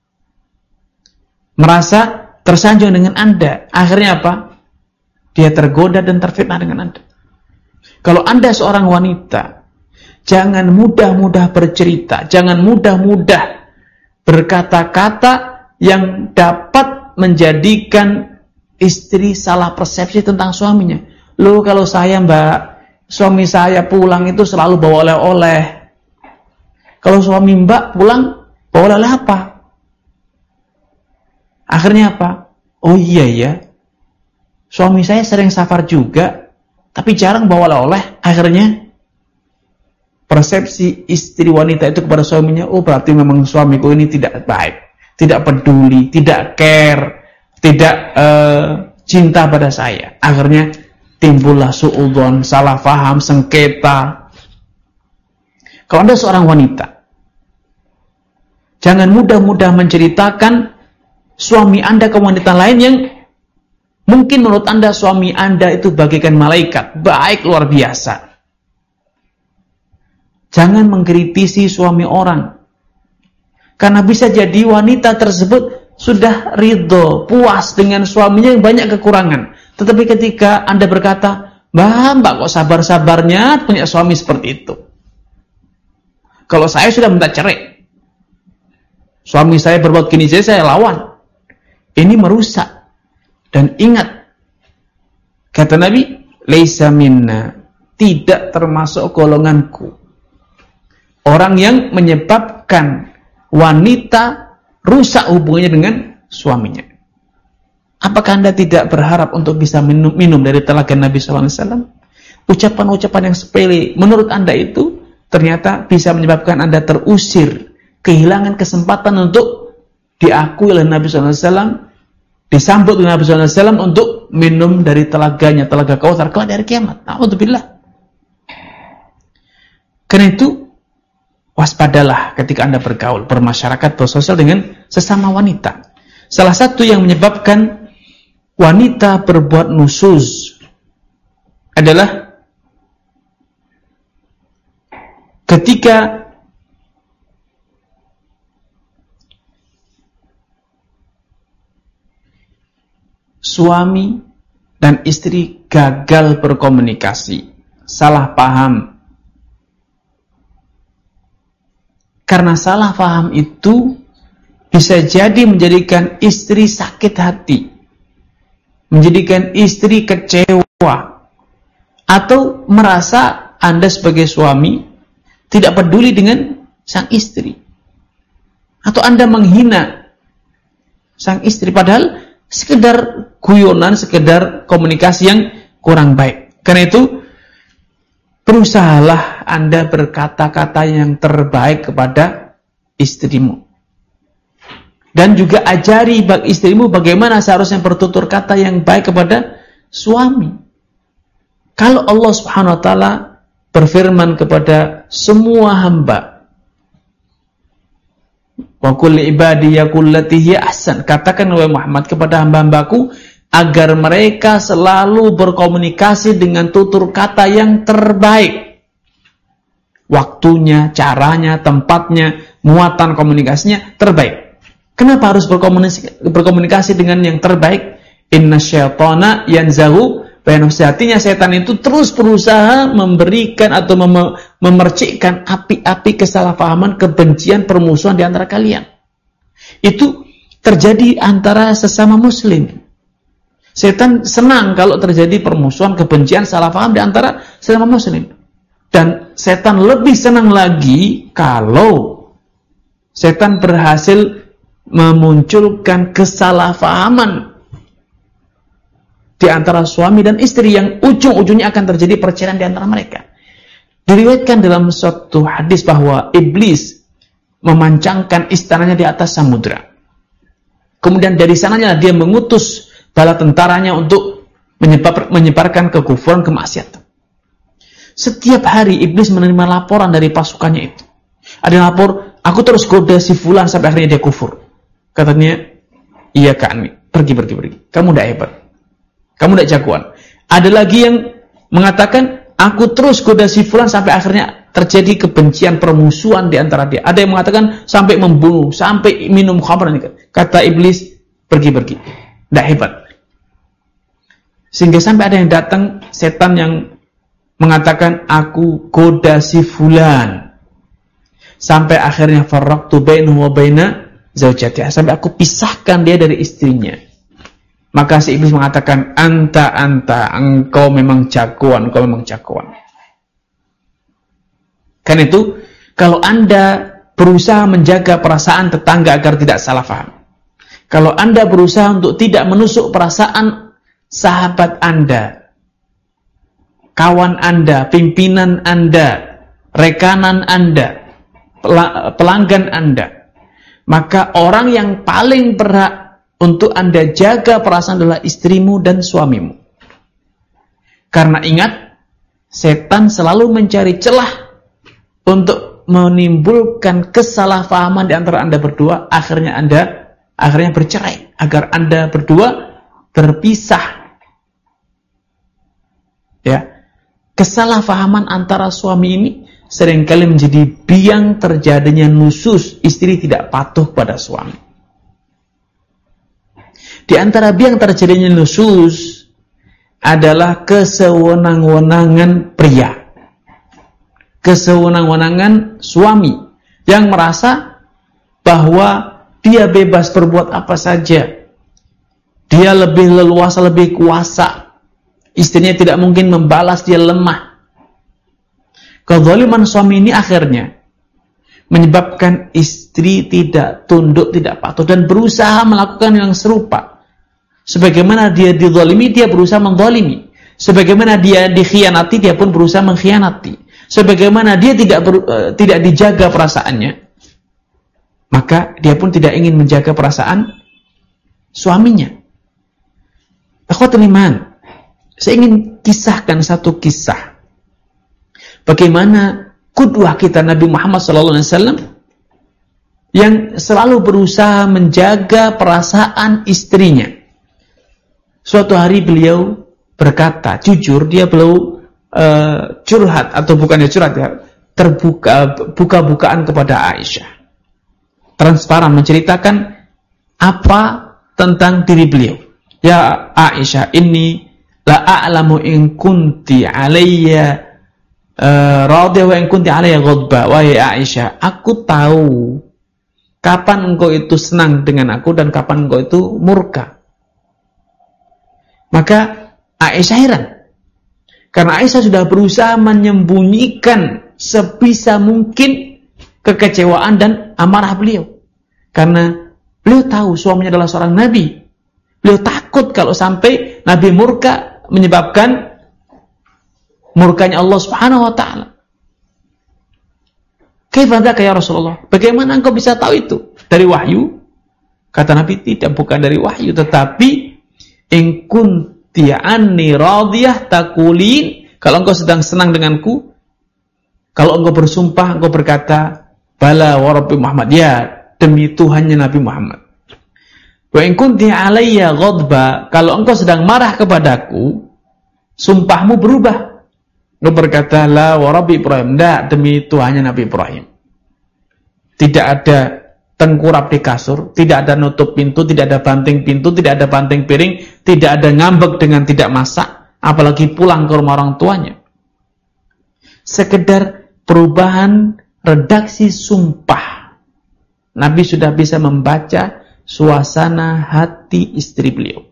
Merasa tersanjung dengan Anda. Akhirnya apa? Dia tergoda dan terfitnah dengan Anda. Kalau Anda seorang wanita, jangan mudah-mudah bercerita, jangan mudah-mudah berkata-kata yang dapat menjadikan istri salah persepsi tentang suaminya. Loh, kalau saya mbak, suami saya pulang itu selalu bawa oleh-oleh. Kalau suami mbak pulang, bawa oleh-oleh apa? Akhirnya apa? Oh iya ya, suami saya sering safar juga, tapi jarang bawa oleh-oleh. Akhirnya persepsi istri wanita itu kepada suaminya, oh berarti memang suamiku ini tidak baik, tidak peduli, tidak care, tidak uh, cinta pada saya. Akhirnya timbullah suudzon, salah faham, sengketa. Kalau Anda seorang wanita, jangan mudah-mudah menceritakan suami Anda ke wanita lain yang mungkin menurut Anda suami Anda itu bagaikan malaikat, baik luar biasa. Jangan mengkritisi suami orang, karena bisa jadi wanita tersebut sudah ridho, puas dengan suaminya yang banyak kekurangan. Tetapi ketika Anda berkata, Mbak, mbak kok sabar-sabarnya punya suami seperti itu. Kalau saya sudah minta cerai, suami saya berbuat gini saja, saya lawan. Ini merusak. Dan ingat, kata Nabi, laisa minna, tidak termasuk golonganku. Orang yang menyebabkan wanita rusak hubungannya dengan suaminya. Apakah Anda tidak berharap untuk bisa minum, minum dari telaga Nabi shallallahu alaihi wasallam? Ucapan-ucapan yang sepele menurut Anda itu ternyata bisa menyebabkan Anda terusir, kehilangan kesempatan untuk diakui oleh Nabi shallallahu alaihi wasallam, disambut oleh Nabi shallallahu alaihi wasallam untuk minum dari telaganya, telaga Kautsar kelak dari kiamat. Na'udzubillah. Karena itu, waspadalah ketika Anda bergaul, bermasyarakat, bersosial dengan sesama wanita. Salah satu yang menyebabkan wanita berbuat nusuz adalah ketika suami dan istri gagal berkomunikasi, salah paham. Karena salah paham itu bisa jadi menjadikan istri sakit hati, menjadikan istri kecewa, atau merasa Anda sebagai suami tidak peduli dengan sang istri, atau Anda menghina sang istri, padahal sekedar guyonan, sekedar komunikasi yang kurang baik. Karena itu, berusahalah Anda berkata-kata yang terbaik kepada istrimu. Dan juga ajari istrimu bagaimana seharusnya bertutur kata yang baik kepada suami. Kalau Allah Subhanahu wa taala berfirman kepada semua hamba, wa kulli ibadi yaqul lati hiya ahsan, katakan wahai Muhammad kepada hamba-hambaku agar mereka selalu berkomunikasi dengan tutur kata yang terbaik. Waktunya, caranya, tempatnya, muatan komunikasinya terbaik. Kenapa harus berkomunikasi, berkomunikasi dengan yang terbaik? Inna syaitana yanzahu baina nafsihatinya, setan itu terus berusaha memberikan atau mem memercikkan api-api kesalahpahaman, kebencian, permusuhan di antara kalian. Itu terjadi antara sesama muslim. Setan senang kalau terjadi permusuhan, kebencian, salah paham di antara sesama muslim. Dan setan lebih senang lagi kalau setan berhasil memunculkan kesalahpahaman di antara suami dan istri yang ujung-ujungnya akan terjadi perceraian di antara mereka. Diriwayatkan dalam suatu hadis bahwa iblis memancangkan istananya di atas samudra. Kemudian dari sananya dia mengutus bala tentaranya untuk menyebar, menyebarkan kekufuran, kemaksiatan. Setiap hari iblis menerima laporan dari pasukannya itu. Ada yang lapor, aku terus goda si fulan sampai akhirnya dia kufur. Katanya, iya kami, pergi, pergi, pergi. Kamu tidak hebat. Kamu tidak jagoan. Ada lagi yang mengatakan, aku terus goda si fulan sampai akhirnya terjadi kebencian, permusuhan di antara dia. Ada yang mengatakan sampai membunuh, sampai minum khamr. Kata iblis, pergi, pergi. Tidak hebat. Sehingga sampai ada yang datang, setan yang mengatakan, aku goda si fulan. Sampai akhirnya farraqtu bainahu wa baina zaujatiha, sampai aku pisahkan dia dari istrinya. Maka si iblis mengatakan, anta anta, engkau memang jagoan, engkau memang jagoan. Karena itu, kalau Anda berusaha menjaga perasaan tetangga agar tidak salah paham, kalau Anda berusaha untuk tidak menusuk perasaan sahabat Anda, kawan Anda, pimpinan Anda, rekanan Anda, pelanggan Anda, maka orang yang paling berhak untuk Anda jaga perasaan adalah istrimu dan suamimu. Karena ingat, setan selalu mencari celah untuk menimbulkan kesalahpahaman di antara Anda berdua, akhirnya Anda akhirnya bercerai, agar Anda berdua berpisah. Ya. Kesalahpahaman antara suami ini seringkali menjadi biang terjadinya nusus, istri tidak patuh pada suami. Di antara biang terjadinya nusus adalah kesewenang-wenangan pria, kesewenang-wenangan suami yang merasa bahwa dia bebas berbuat apa saja, dia lebih leluasa, lebih kuasa, istrinya tidak mungkin membalas, dia lemah. Kezaliman suami ini akhirnya menyebabkan istri tidak tunduk, tidak patuh, dan berusaha melakukan yang serupa. Sebagaimana dia dizalimi, dia berusaha menzalimi. Sebagaimana dia dikhianati, dia pun berusaha mengkhianati. Sebagaimana dia tidak ber, uh, tidak dijaga perasaannya, maka dia pun tidak ingin menjaga perasaan suaminya. Akhwatul iman, saya ingin kisahkan satu kisah. Bagaimana qudwah kita Nabi Muhammad sallallahu alaihi wasallam yang selalu berusaha menjaga perasaan istrinya. Suatu hari beliau berkata, jujur, dia belum uh, curhat, atau bukannya curhat ya, terbuka, buka-bukaan kepada Aisyah. Transparan menceritakan apa tentang diri beliau. Ya Aisyah, inni la a'lamu in kunti alayya uh, radiyah wa in kunti alayya ghadba. Wahai Aisyah, aku tahu kapan engkau itu senang dengan aku dan kapan engkau itu murka. Maka Aisyah heran, karena Aisyah sudah berusaha menyembunyikan sebisa mungkin kekecewaan dan amarah beliau. Karena beliau tahu suaminya adalah seorang nabi. Beliau takut kalau sampai Nabi murka menyebabkan murkanya Allah Subhanahu wa taala. Kaifa dzaka ya Rasulullah? Bagaimana engkau bisa tahu itu? Dari wahyu? Kata Nabi, tidak, bukan dari wahyu, tetapi in kunti anni radiyah taqulin, kalau engkau sedang senang denganku, kalau engkau bersumpah, engkau berkata bala wa rabbi Muhammad, ya demi Tuhannya Nabi Muhammad. Wa in kunti alayya ghadba, kalau engkau sedang marah kepadaku, sumpahmu berubah, engkau berkata la wa rabbi Ibrahim, tidak, demi Tuhannya Nabi Ibrahim. Tidak ada tengkurap di kasur, tidak ada nutup pintu, tidak ada banting pintu, tidak ada banting piring, tidak ada ngambek dengan tidak masak, apalagi pulang ke rumah orang tuanya. Sekedar perubahan redaksi sumpah, Nabi sudah bisa membaca suasana hati istri beliau.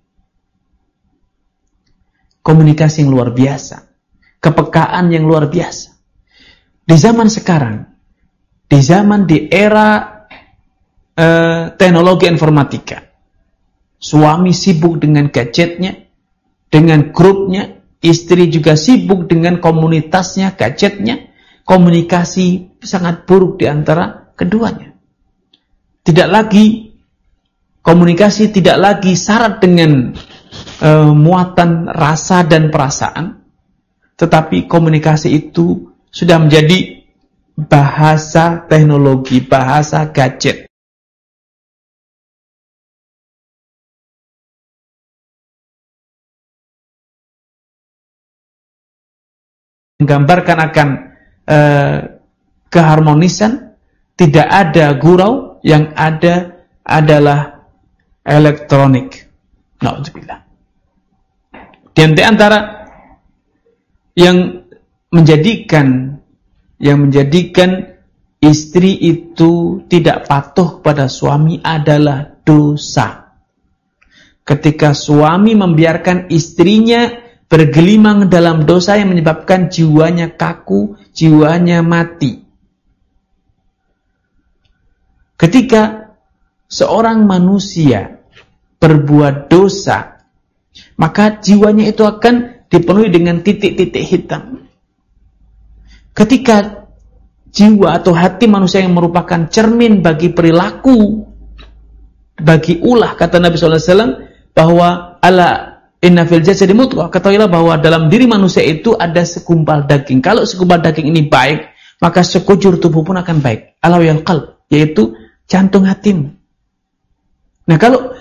Komunikasi yang luar biasa, kepekaan yang luar biasa. Di zaman sekarang, di zaman di era Uh, teknologi informatika, suami sibuk dengan gadgetnya, dengan grupnya, istri juga sibuk dengan komunitasnya, gadgetnya, komunikasi sangat buruk di antara keduanya. Tidak lagi komunikasi, tidak lagi syarat dengan uh, muatan rasa dan perasaan, tetapi komunikasi itu sudah menjadi bahasa teknologi, bahasa gadget. Menggambarkan akan uh, keharmonisan, tidak ada gurau, yang ada adalah elektronik. Na'udzubillah. Di antara yang menjadikan yang menjadikan istri itu tidak patuh pada suami adalah dosa. Ketika suami membiarkan istrinya bergelimang dalam dosa yang menyebabkan jiwanya kaku, jiwanya mati. Ketika seorang manusia berbuat dosa, maka jiwanya itu akan dipenuhi dengan titik-titik hitam. Ketika jiwa atau hati manusia yang merupakan cermin bagi perilaku, bagi ulah, kata Nabi shallallahu alaihi wasallam bahwa ala inna fil jasadi mudghah, ketahuilah bahwa dalam diri manusia itu ada segumpal daging. Kalau segumpal daging ini baik, maka sekujur tubuh pun akan baik. Ala wal qalb, yaitu jantung hatimu. Nah, kalau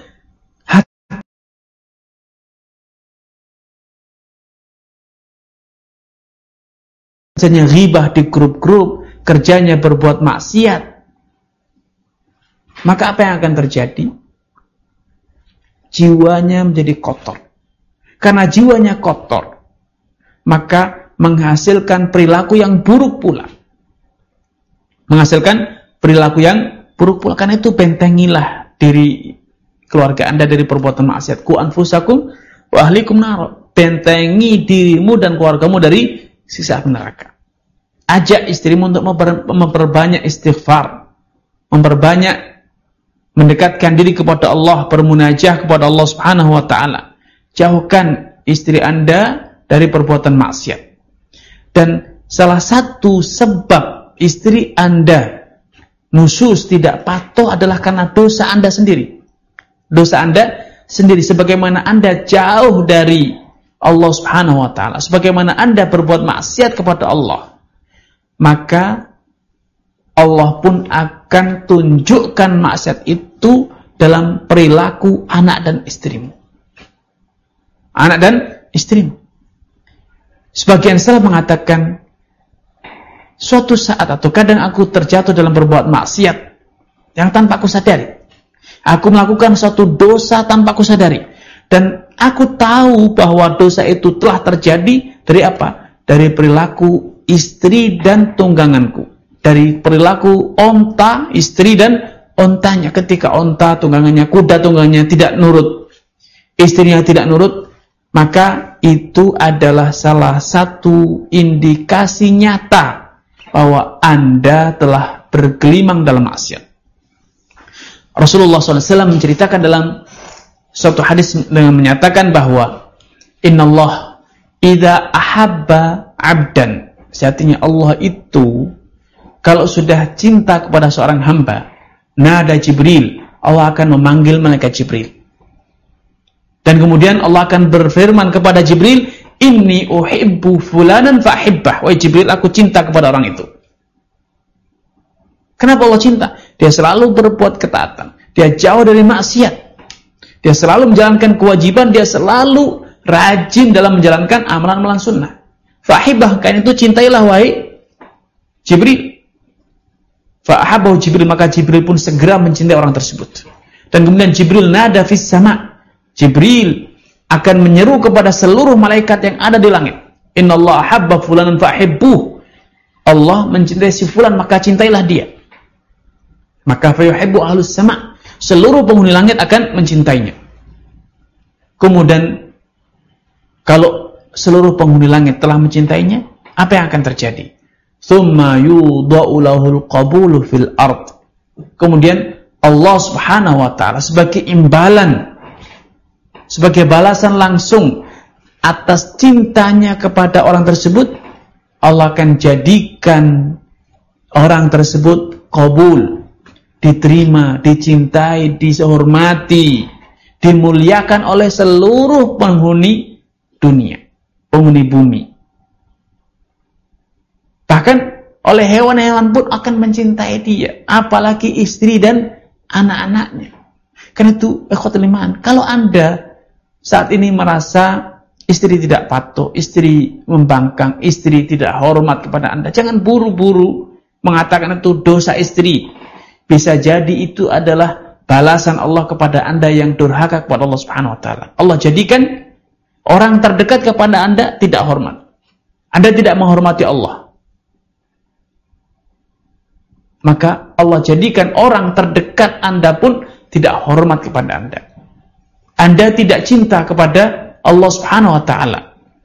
hatinya ghibah di grup-grup, kerjanya berbuat maksiat, maka apa yang akan terjadi? Jiwanya menjadi kotor. Karena jiwanya kotor, maka menghasilkan perilaku yang buruk pula. Menghasilkan perilaku yang buruk pula. Karena itu bentengilah diri keluarga Anda dari perbuatan maksiat. Ku anfusakum wa ahlikum nar. Bentengi dirimu dan keluargamu dari siksa neraka. Ajak istrimu untuk memper, memperbanyak istighfar, memperbanyak mendekatkan diri kepada Allah, bermunajah kepada Allah Subhanahu wa taala. Jauhkan istri Anda dari perbuatan maksiat. Dan salah satu sebab istri Anda nusus tidak patuh adalah karena dosa Anda sendiri. Dosa Anda sendiri, sebagaimana Anda jauh dari Allah Subhanahu wa taala, sebagaimana Anda berbuat maksiat kepada Allah, maka Allah pun akan tunjukkan maksiat itu dalam perilaku anak dan istrimu. Anak dan istrimu. Sebagian salaf mengatakan, suatu saat atau kadang aku terjatuh dalam berbuat maksiat yang tanpa aku sadari. Aku melakukan suatu dosa tanpa aku sadari. Dan aku tahu bahwa dosa itu telah terjadi dari apa? Dari perilaku istri dan tungganganku. Dari perilaku onta, istri dan ontanya. Ketika onta, tunggangannya, kuda tunggangannya tidak nurut, istrinya tidak nurut, maka itu adalah salah satu indikasi nyata bahwa Anda telah bergelimang dalam maksiat. Rasulullah shallallahu alaihi wasallam menceritakan dalam suatu hadis dengan menyatakan bahwa innallah idza ahabba abdan, sejatinya Allah itu kalau sudah cinta kepada seorang hamba, nada Jibril, Allah akan memanggil malaikat Jibril. Dan kemudian Allah akan berfirman kepada Jibril, inni uhibbu fulanan fahibbah. Wahai Jibril, aku cinta kepada orang itu. Kenapa Allah cinta? Dia selalu berbuat ketaatan. Dia jauh dari maksiat. Dia selalu menjalankan kewajiban. Dia selalu rajin dalam menjalankan amalan-amalan sunnah. Fahibbah, karena itu cintailah wahai Jibril. Fahabbahu Jibril, maka Jibril pun segera mencintai orang tersebut. Dan kemudian Jibril nada fis sama. Jibril akan menyeru kepada seluruh malaikat yang ada di langit. Innallaha habba fulanan fahibbuh. Allah mencintai si fulan, maka cintailah dia. Maka fayuhibbu ahlus sama. Seluruh penghuni langit akan mencintainya. Kemudian kalau seluruh penghuni langit telah mencintainya, apa yang akan terjadi? Tsumma yudha'u lahul qabulu fil ard. Kemudian Allah Subhanahu wa taala sebagai imbalan, sebagai balasan langsung atas cintanya kepada orang tersebut, Allah akan jadikan orang tersebut qabul, diterima, dicintai, dihormati, dimuliakan oleh seluruh penghuni dunia, penghuni bumi. Bahkan oleh hewan-hewan pun akan mencintai dia, apalagi istri dan anak-anaknya. Karena itu, ikhwatul iman, kalau Anda saat ini merasa istri tidak patuh, istri membangkang, istri tidak hormat kepada Anda, jangan buru-buru mengatakan itu dosa istri. Bisa jadi itu adalah balasan Allah kepada Anda yang durhaka kepada Allah Subhanahu wa taala. Allah jadikan orang terdekat kepada Anda tidak hormat. Anda tidak menghormati Allah. Maka Allah jadikan orang terdekat Anda pun tidak hormat kepada Anda. Anda tidak cinta kepada Allah Subhanahu wa taala.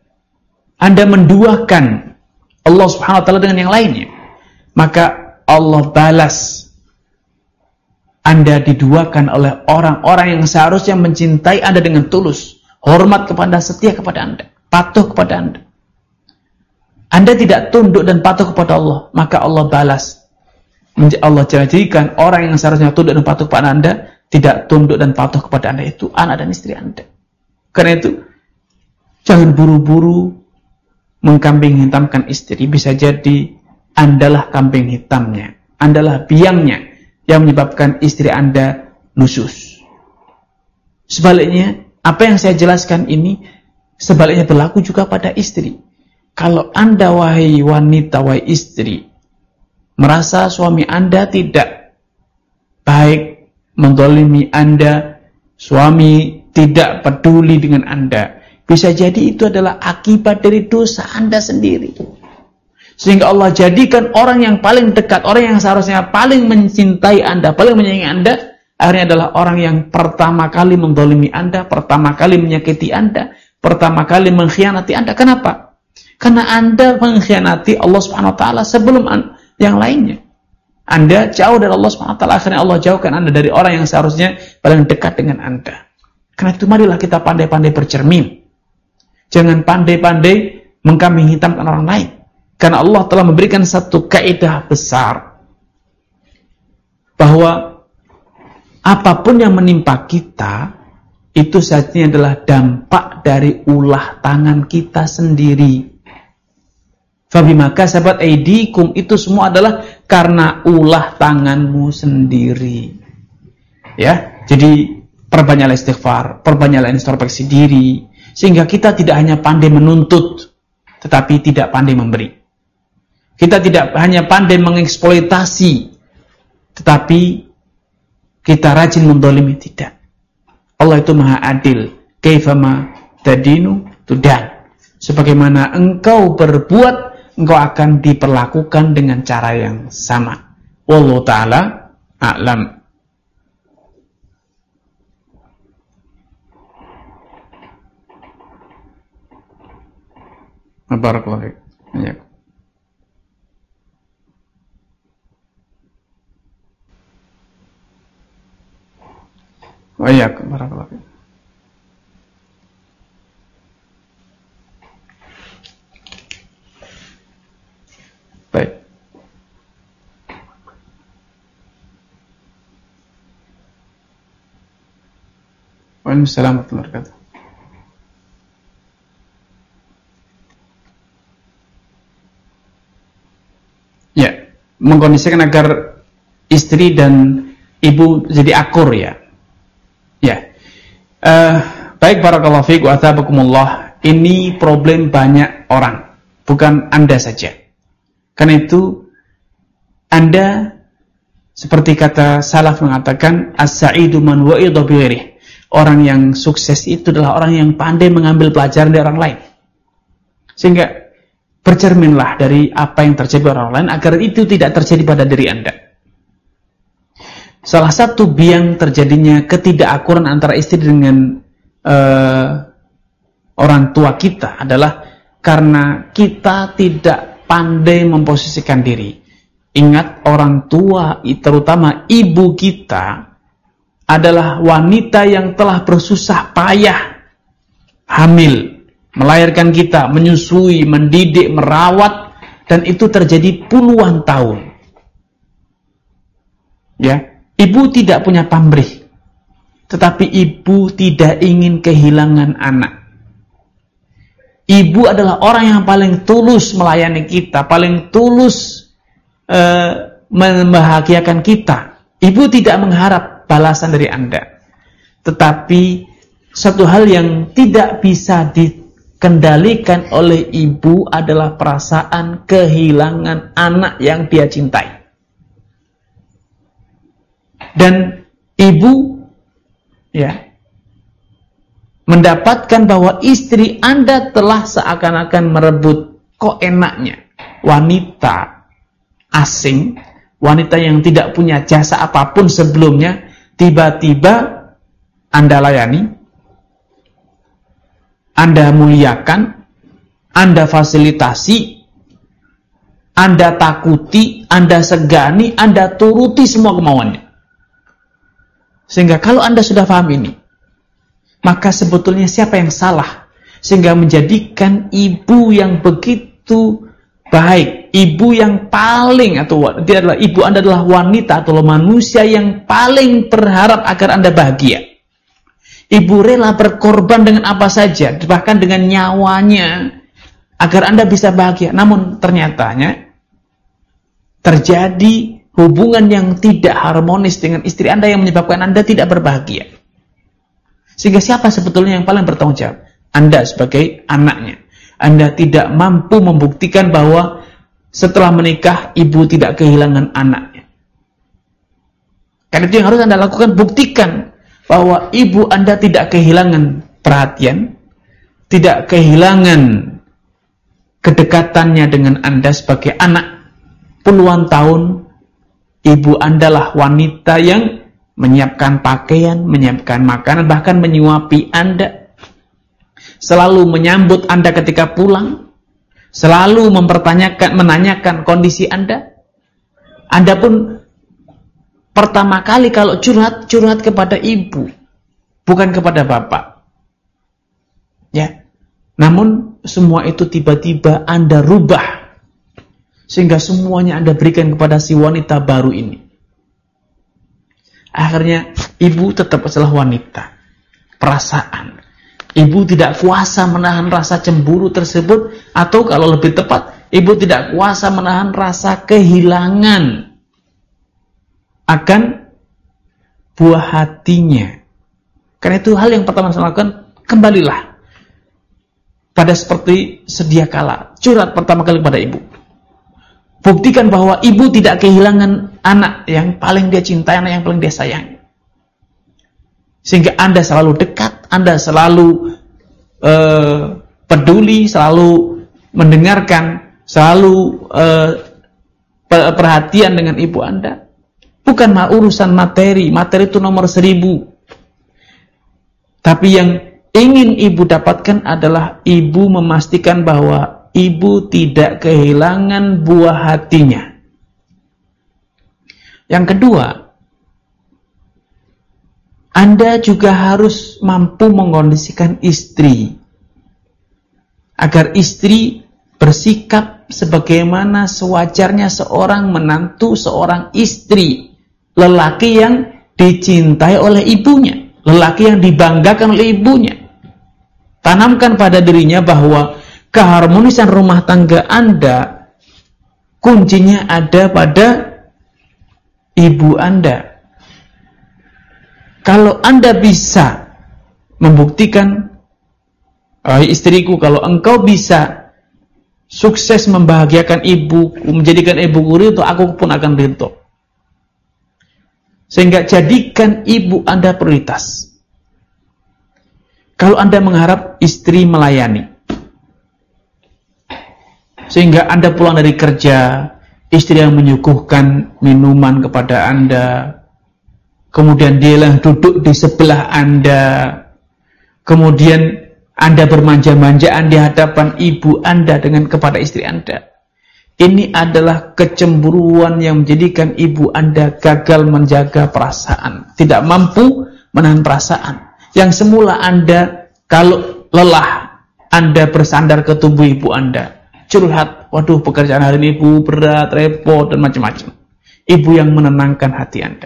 Anda menduakan Allah Subhanahu wa taala dengan yang lainnya, maka Allah balas Anda diduakan oleh orang-orang yang seharusnya mencintai Anda dengan tulus, hormat kepada, setia kepada Anda, patuh kepada Anda. Anda tidak tunduk dan patuh kepada Allah, maka Allah balas. Allah jadikan orang yang seharusnya tunduk dan patuh kepada Anda tidak tunduk dan patuh kepada Anda, itu anak dan istri Anda. Karena itu jangan buru-buru mengkambing hitamkan istri. Bisa jadi Andalah kambing hitamnya, Andalah biangnya yang menyebabkan istri Anda nusyus. Sebaliknya, apa yang saya jelaskan ini sebaliknya berlaku juga pada istri. Kalau Anda, wahai wanita, wahai istri, merasa suami Anda tidak baik, menzalimi Anda, suami tidak peduli dengan Anda, bisa jadi itu adalah akibat dari dosa Anda sendiri. Sehingga Allah jadikan orang yang paling dekat, orang yang seharusnya paling mencintai Anda, paling menyayangi Anda, akhirnya adalah orang yang pertama kali menzalimi Anda, pertama kali menyakiti Anda, pertama kali mengkhianati Anda. Kenapa? Karena Anda mengkhianati Allah Subhanahu wa taala sebelum yang lainnya. Anda jauh dari Allah Subhanahu wa taala, akhirnya Allah jauhkan Anda dari orang yang seharusnya paling dekat dengan Anda. Karena itu marilah kita pandai-pandai bercermin. Jangan pandai-pandai mengkambing hitamkan orang lain. Karena Allah telah memberikan satu kaidah besar bahwa apapun yang menimpa kita itu saja adalah dampak dari ulah tangan kita sendiri. Fabima kasabat aydikum, itu semua adalah karena ulah tanganmu sendiri. Ya, jadi perbanyaklah istighfar, perbanyaklah introspeksi diri, sehingga kita tidak hanya pandai menuntut, tetapi tidak pandai memberi. Kita tidak hanya pandai mengeksploitasi, tetapi kita rajin mendolimi, tidak. Allah itu maha adil. Kaifama tadinu tudan. Sebagaimana engkau berbuat, engkau akan diperlakukan dengan cara yang sama. Wallahu ta'ala a'lam. Barakallahu fiik. Ya. Wa iyyakum. Barakallahu fiik. Baik. Waalaikumsalam warahmatullahi wabarakatuh. Ya, mengkondisikan agar istri dan ibu jadi akur ya. Ya. Uh, baik, barakallahu fiik wa athabakumullah. Ini problem banyak orang, bukan Anda saja. Karena itu Anda seperti kata salaf mengatakan as-sa'idu man wa'idha bi ghairihi. Orang yang sukses itu adalah orang yang pandai mengambil pelajaran dari orang lain. Sehingga bercerminlah dari apa yang terjadi pada orang lain agar itu tidak terjadi pada diri Anda. Salah satu biang terjadinya ketidakakuran antara istri dengan uh, orang tua kita adalah karena kita tidak pandai memposisikan diri. Ingat, orang tua, terutama ibu kita, adalah wanita yang telah bersusah payah hamil, melahirkan kita, menyusui, mendidik, merawat, dan itu terjadi puluhan tahun. Ya, ibu tidak punya pamrih, tetapi ibu tidak ingin kehilangan anak. Ibu adalah orang yang paling tulus melayani kita, paling tulus uh, membahagiakan kita. Ibu tidak mengharap balasan dari Anda. Tetapi satu hal yang tidak bisa dikendalikan oleh ibu adalah perasaan kehilangan anak yang dia cintai. Dan ibu ya mendapatkan bahwa istri Anda telah seakan-akan merebut, kok enaknya wanita asing, wanita yang tidak punya jasa apapun sebelumnya, tiba-tiba Anda layani, Anda muliakan, Anda fasilitasi, Anda takuti, Anda segani, Anda turuti semua kemauannya. Sehingga kalau Anda sudah paham ini, maka sebetulnya siapa yang salah sehingga menjadikan ibu yang begitu baik, ibu yang paling, atau dia adalah ibu Anda adalah wanita atau manusia yang paling berharap agar Anda bahagia. Ibu rela berkorban dengan apa saja, bahkan dengan nyawanya, agar Anda bisa bahagia. Namun ternyatanya terjadi hubungan yang tidak harmonis dengan istri Anda yang menyebabkan Anda tidak berbahagia. Sehingga siapa sebetulnya yang paling bertanggung jawab? Anda sebagai anaknya. Anda tidak mampu membuktikan bahwa setelah menikah ibu tidak kehilangan anaknya. Karena itu yang harus Anda lakukan, buktikan bahwa ibu Anda tidak kehilangan perhatian, tidak kehilangan kedekatannya dengan Anda sebagai anak. Puluhan tahun ibu Anda lah wanita yang menyiapkan pakaian, menyiapkan makanan, bahkan menyuapi Anda, selalu menyambut Anda ketika pulang, selalu mempertanyakan, menanyakan kondisi Anda. Anda pun pertama kali kalau curhat, curhat kepada ibu, bukan kepada bapak. Ya. Namun semua itu tiba-tiba Anda rubah, sehingga semuanya Anda berikan kepada si wanita baru ini. Akhirnya ibu tetap adalah wanita, perasaan. Ibu tidak kuasa menahan rasa cemburu tersebut, atau kalau lebih tepat, ibu tidak kuasa menahan rasa kehilangan akan buah hatinya. Karena itu hal yang pertama saya lakukan, kembalilah pada seperti sedia kala, curhat pertama kali kepada ibu. Buktikan bahwa ibu tidak kehilangan anak yang paling dia cintai, anak yang paling dia sayangi. Sehingga Anda selalu dekat, Anda selalu uh, peduli, selalu mendengarkan, selalu uh, perhatian dengan ibu Anda. Bukan urusan materi, materi itu nomor seribu. Tapi yang ingin ibu dapatkan adalah ibu memastikan bahwa ibu tidak kehilangan buah hatinya. Yang kedua, Anda juga harus mampu mengkondisikan istri, agar istri bersikap sebagaimana sewajarnya seorang menantu, seorang istri, lelaki yang dicintai oleh ibunya, lelaki yang dibanggakan oleh ibunya. Tanamkan pada dirinya bahwa keharmonisan rumah tangga Anda kuncinya ada pada ibu Anda. Kalau Anda bisa membuktikan, oh, istriku, kalau engkau bisa sukses membahagiakan ibu, menjadikan ibuku ridho, aku pun akan ridho. Sehingga jadikan ibu Anda prioritas. Kalau Anda mengharap istri melayani, sehingga Anda pulang dari kerja, istri yang menyuguhkan minuman kepada Anda, kemudian dia yang duduk di sebelah Anda, kemudian Anda bermanja-manjaan di hadapan ibu Anda dengan kepada istri Anda. Ini adalah kecemburuan yang menjadikan ibu Anda gagal menjaga perasaan, tidak mampu menahan perasaan. Yang semula Anda kalau lelah, Anda bersandar ke tubuh ibu Anda, curhat, waduh pekerjaan hari ini ibu berat, repot, dan macam-macam. Ibu yang menenangkan hati Anda,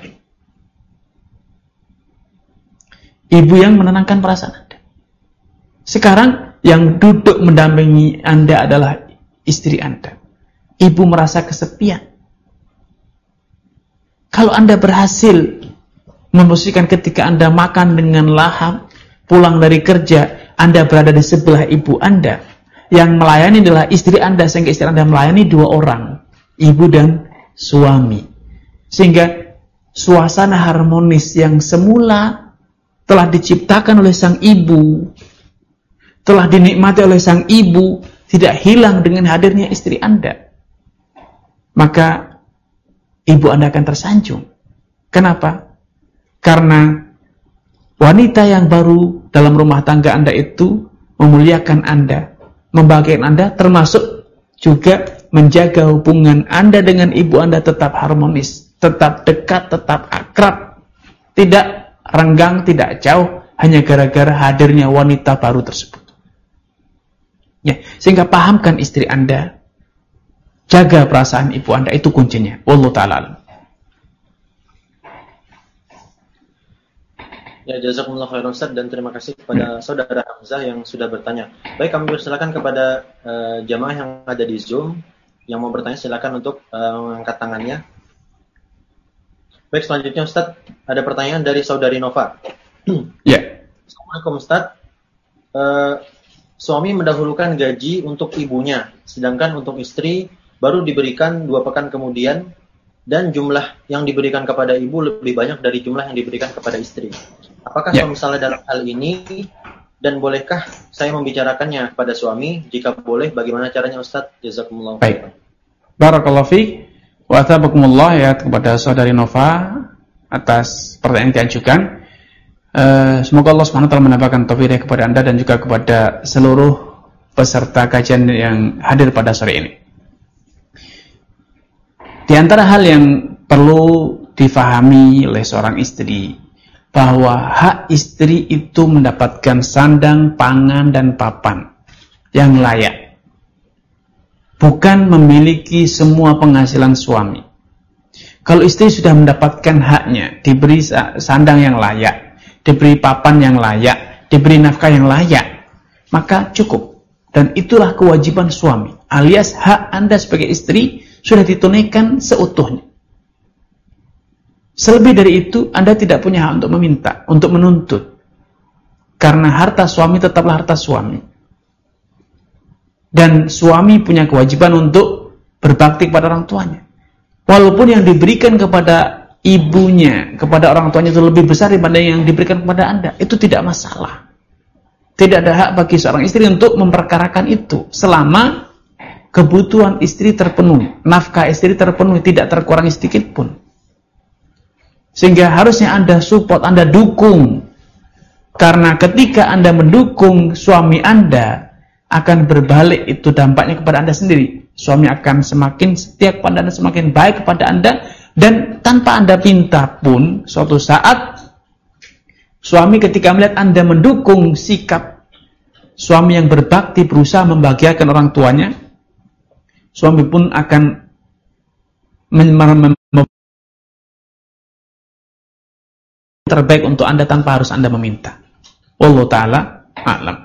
ibu yang menenangkan perasaan Anda. Sekarang yang duduk mendampingi Anda adalah istri Anda. Ibu merasa kesepian. Kalau Anda berhasil memposisikan ketika Anda makan dengan lahap, pulang dari kerja, Anda berada di sebelah ibu Anda, yang melayani adalah istri Anda, sehingga istri Anda melayani dua orang, ibu dan suami. Sehingga suasana harmonis yang semula telah diciptakan oleh sang ibu, telah dinikmati oleh sang ibu, tidak hilang dengan hadirnya istri Anda. Maka ibu Anda akan tersanjung. Kenapa? Karena wanita yang baru dalam rumah tangga Anda itu memuliakan Anda, membahagiakan Anda, termasuk juga menjaga hubungan Anda dengan ibu Anda tetap harmonis, tetap dekat, tetap akrab, tidak renggang, tidak jauh, hanya gara-gara hadirnya wanita baru tersebut. Ya, sehingga pahamkan istri Anda, jaga perasaan ibu Anda, itu kuncinya. Wallahu ta'ala alam. Ya, jazakumullah khairan Ustaz, dan terima kasih kepada saudara Hamzah yang sudah bertanya. Baik, kami persilakan kepada uh, jamaah yang ada di Zoom yang mau bertanya, silakan untuk uh, mengangkat tangannya. Baik, selanjutnya Ustaz, ada pertanyaan dari saudari Nova. Ya. Assalamualaikum Ustaz. Uh, suami mendahulukan gaji untuk ibunya, sedangkan untuk istri baru diberikan dua pekan kemudian, dan jumlah yang diberikan kepada ibu lebih banyak dari jumlah yang diberikan kepada istri. Apakah ya. suami salah dalam hal ini, dan bolehkah saya membicarakannya kepada suami? Jika boleh, bagaimana caranya Ustaz? Jazakumullah. Baik. Barakallahu fiik wa atabakumullah, ya, kepada saudari Nova atas pertanyaan yang diajukan. Uh, semoga Allah subhanahu wa taala menambahkan taufik kepada Anda dan juga kepada seluruh peserta kajian yang hadir pada sore ini. Di antara hal yang perlu difahami oleh seorang istri, bahwa hak istri itu mendapatkan sandang, pangan, dan papan yang layak, bukan memiliki semua penghasilan suami. Kalau istri sudah mendapatkan haknya, diberi sandang yang layak, diberi papan yang layak, diberi nafkah yang layak, maka cukup. Dan itulah kewajiban suami, alias hak Anda sebagai istri sudah ditunaikan seutuhnya. Selebih dari itu, Anda tidak punya hak untuk meminta, untuk menuntut. Karena harta suami tetaplah harta suami. Dan suami punya kewajiban untuk berbakti kepada orang tuanya. Walaupun yang diberikan kepada ibunya, kepada orang tuanya itu lebih besar daripada yang diberikan kepada Anda, itu tidak masalah. Tidak ada hak bagi seorang istri untuk memperkarakan itu, selama kebutuhan istri terpenuhi, nafkah istri terpenuhi, tidak terkurangi sedikit pun. Sehingga harusnya Anda support, Anda dukung. Karena ketika Anda mendukung suami Anda, akan berbalik itu dampaknya kepada Anda sendiri. Suami akan semakin setia kepada Anda, semakin baik kepada Anda. Dan tanpa Anda minta pun, suatu saat suami ketika melihat Anda mendukung sikap suami yang berbakti, berusaha membahagiakan orang tuanya, suami pun akan terbaik untuk Anda tanpa harus Anda meminta. Wallahu ta'ala a'lam.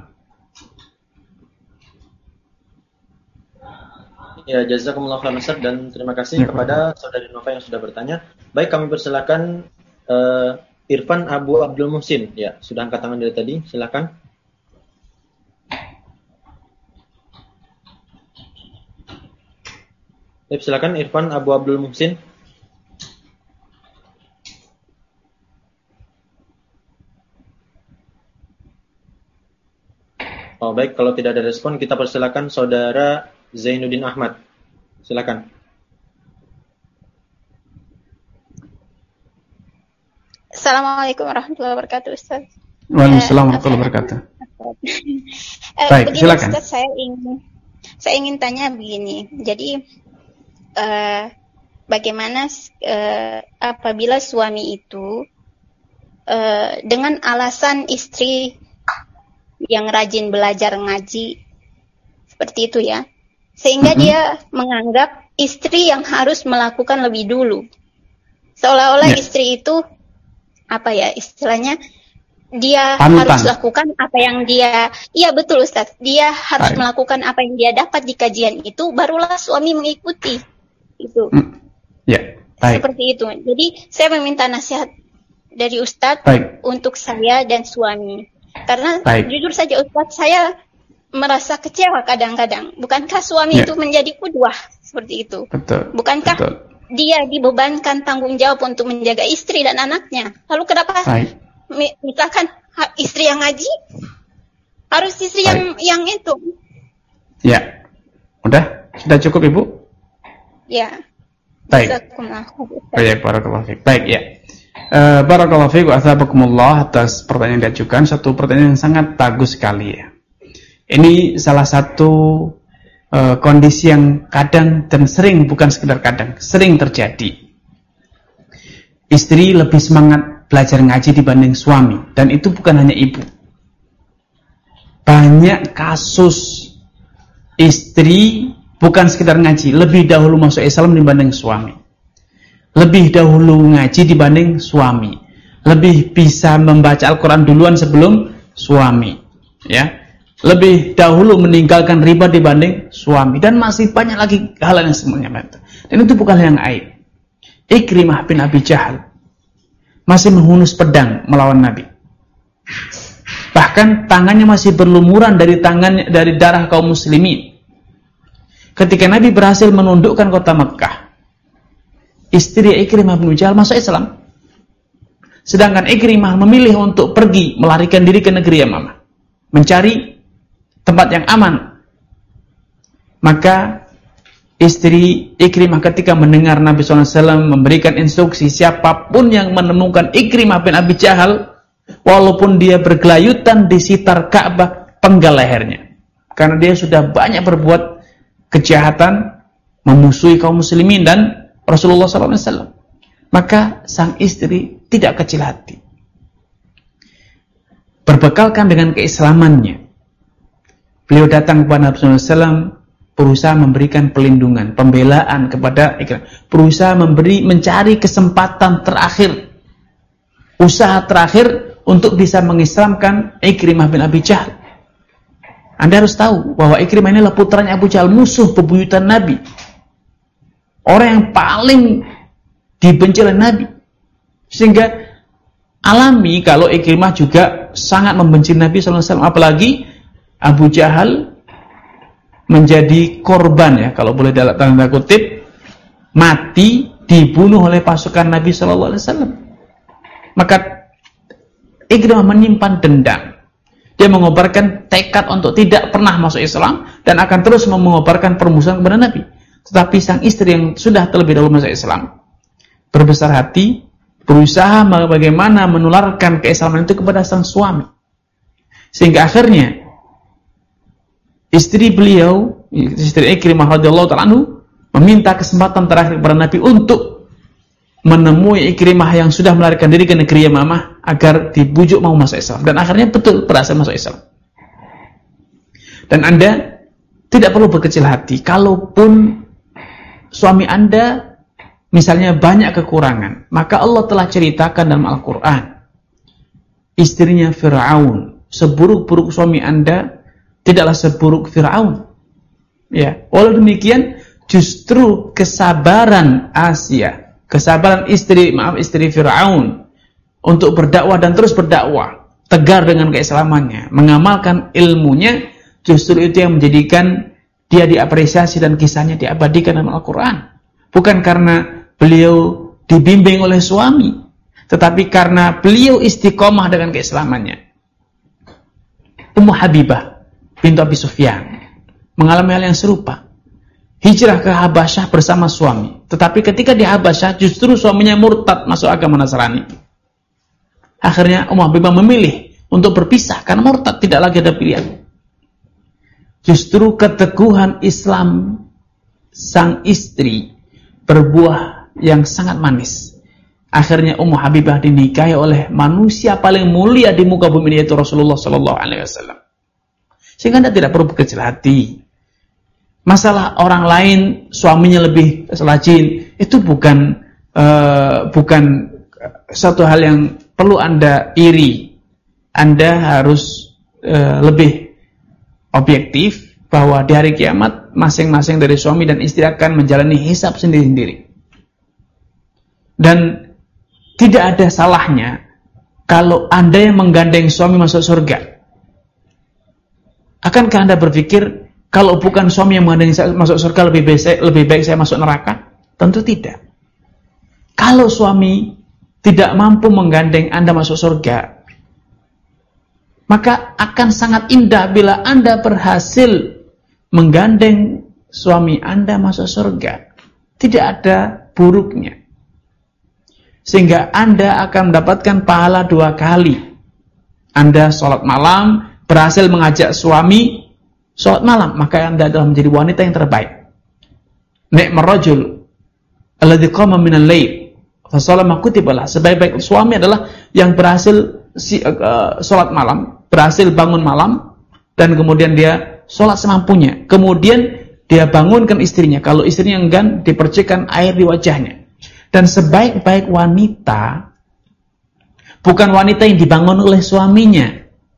Ya, jazakumullah khairan Ustaz, dan terima kasih ya, kepada saudari Nova yang sudah bertanya. Baik, kami persilakan uh, Irfan Abu Abdul Muhsin. Ya, sudah angkat tangan dari tadi, silakan. Baik, silakan Irfan Abu Abdul Muhsin. Oh, baik, kalau tidak ada respon, kita persilakan saudara Zainuddin Ahmad. Silakan. Assalamualaikum warahmatullahi wabarakatuh, Ustaz. Waalaikumsalam warahmatullahi wabarakatuh. Baik, silakan. Ustaz, saya ingin saya ingin tanya begini. Jadi uh, bagaimana uh, apabila suami itu uh, dengan alasan istri yang rajin belajar ngaji seperti itu ya, sehingga mm-hmm. dia menganggap istri yang harus melakukan lebih dulu, seolah-olah yeah. istri itu apa ya istilahnya, dia Panutan. harus lakukan apa yang dia, iya betul Ustaz, dia harus Hai. melakukan apa yang dia dapat di kajian itu, barulah suami mengikuti itu. Mm. Yeah. Baik. Seperti itu. Jadi saya meminta nasihat dari Ustaz Baik. untuk saya dan suami. Karena Baik. jujur saja Ustaz, saya merasa kecewa kadang-kadang. Bukankah suami yeah. itu menjadi qudwah seperti itu? Betul. Bukankah Betul. dia dibebankan tanggung jawab untuk menjaga istri dan anaknya? Lalu kenapa Baik. misalkan istri yang ngaji harus istri Baik. yang yang itu? Ya. Udah? Sudah cukup Ibu? Ya. Baik. Baik, barakallahu fiik. Baik, ya. Uh, barakallahu fiik wa athabakumullah atas pertanyaan yang diajukan. Satu pertanyaan yang sangat bagus sekali ya. Ini salah satu uh, kondisi yang kadang dan sering, bukan sekedar kadang, sering terjadi. Istri lebih semangat belajar ngaji dibanding suami, dan itu bukan hanya ibu. Banyak kasus istri bukan sekedar ngaji, lebih dahulu masuk Islam dibanding suami. Lebih dahulu ngaji dibanding suami. Lebih bisa membaca Al-Quran duluan sebelum suami. Ya. Lebih dahulu meninggalkan riba dibanding suami, dan masih banyak lagi hal yang semuanya. Dan itu bukan yang aib. Ikrimah bin Abi Jahal masih menghunus pedang melawan Nabi. Bahkan tangannya masih berlumuran dari tangannya dari darah kaum muslimin. Ketika Nabi berhasil menundukkan kota Mekkah, istri Ikrimah bin Abi Jahal masuk Islam. Sedangkan Ikrimah memilih untuk pergi melarikan diri ke negeri Yamamah, mencari tempat yang aman. Maka istri Ikrimah ketika mendengar Nabi shallallahu alaihi wasallam memberikan instruksi siapapun yang menemukan Ikrimah bin Abi Jahal, walaupun dia bergelayutan di sekitar Ka'bah, penggal lehernya. Karena dia sudah banyak berbuat kejahatan, memusuhi kaum muslimin dan Rasulullah shallallahu alaihi wasallam. Maka sang istri tidak kecil hati. Berbekalkan dengan keislamannya, beliau datang kepada Nabi shallallahu alaihi wasallam, berusaha memberikan pelindungan, pembelaan kepada Ikrimah, berusaha memberi, mencari kesempatan terakhir, usaha terakhir untuk bisa mengislamkan Ikrimah bin Abi Jahal. Anda harus tahu bahwa Ikrimah ini adalah putranya Abu Jahal, musuh bebuyutan Nabi, orang yang paling dibenci oleh Nabi. Sehingga alami kalau Ikrimah juga sangat membenci Nabi shallallahu alaihi wasallam, apalagi Abu Jahal menjadi korban, ya kalau boleh dalam tanda kutip, mati dibunuh oleh pasukan Nabi shallallahu alaihi wasallam. Maka Ikrimah menyimpan dendam. Dia mengobarkan tekad untuk tidak pernah masuk Islam dan akan terus mengobarkan permusuhan kepada Nabi. Tetapi sang istri yang sudah terlebih dahulu masuk Islam berbesar hati, berusaha bagaimana menularkan keislaman itu kepada sang suami. Sehingga akhirnya istri beliau, istri Ikrimah radhiyallahu ta'ala anhu, meminta kesempatan terakhir kepada Nabi untuk menemui Ikrimah yang sudah melarikan diri ke negeri Yamamah agar dibujuk mau masuk Islam. Dan akhirnya betul berhasil masuk Islam. Dan Anda tidak perlu berkecil hati. Kalaupun suami Anda misalnya banyak kekurangan, maka Allah telah ceritakan dalam Al-Quran, istrinya Fir'aun, seburuk-buruk suami Anda tidaklah seburuk Fir'aun. Ya, walau demikian justru kesabaran Asia, kesabaran istri, maaf istri Fir'aun untuk berdakwah dan terus berdakwah, tegar dengan keislamannya, mengamalkan ilmunya, justru itu yang menjadikan dia diapresiasi dan kisahnya diabadikan dalam Al-Quran. Bukan karena beliau dibimbing oleh suami, tetapi karena beliau istiqomah dengan keislamannya. Ummu Habibah bintu Abi Sufyan mengalami hal yang serupa. Hijrah ke Habasyah bersama suami, tetapi ketika di Habasyah justru suaminya murtad masuk agama Nasrani. Akhirnya Ummu Habibah memilih untuk berpisah karena murtad, tidak lagi ada pilihan. Justru keteguhan Islam sang istri berbuah yang sangat manis. Akhirnya Ummu Habibah dinikahi oleh manusia paling mulia di muka bumi ini, yaitu Rasulullah Sallallahu Alaihi Wasallam. Sehingga Anda tidak perlu berkecil hati. Masalah orang lain suaminya lebih rajin, itu bukan uh, bukan satu hal yang perlu Anda iri. Anda harus uh, lebih objektif bahwa di hari kiamat masing-masing dari suami dan istri akan menjalani hisab sendiri-sendiri. Dan tidak ada salahnya kalau Anda yang menggandeng suami masuk surga. Akankah Anda berpikir kalau bukan suami yang menggandeng saya masuk surga lebih baik saya, lebih baik saya masuk neraka? Tentu tidak. Kalau suami tidak mampu menggandeng Anda masuk surga, maka akan sangat indah bila Anda berhasil menggandeng suami Anda masuk surga. Tidak ada buruknya. Sehingga Anda akan mendapatkan pahala dua kali. Anda sholat malam, berhasil mengajak suami sholat malam, maka Anda adalah menjadi wanita yang terbaik. Ni'mar rajul alladzi qama minal lail fa sallama kutiba lah. Sebaik-baik suami adalah yang berhasil si, uh, sholat malam, berhasil bangun malam, dan kemudian dia sholat semampunya. Kemudian dia bangunkan istrinya. Kalau istrinya enggan, dipercikan air di wajahnya. Dan sebaik-baik wanita bukan wanita yang dibangun oleh suaminya,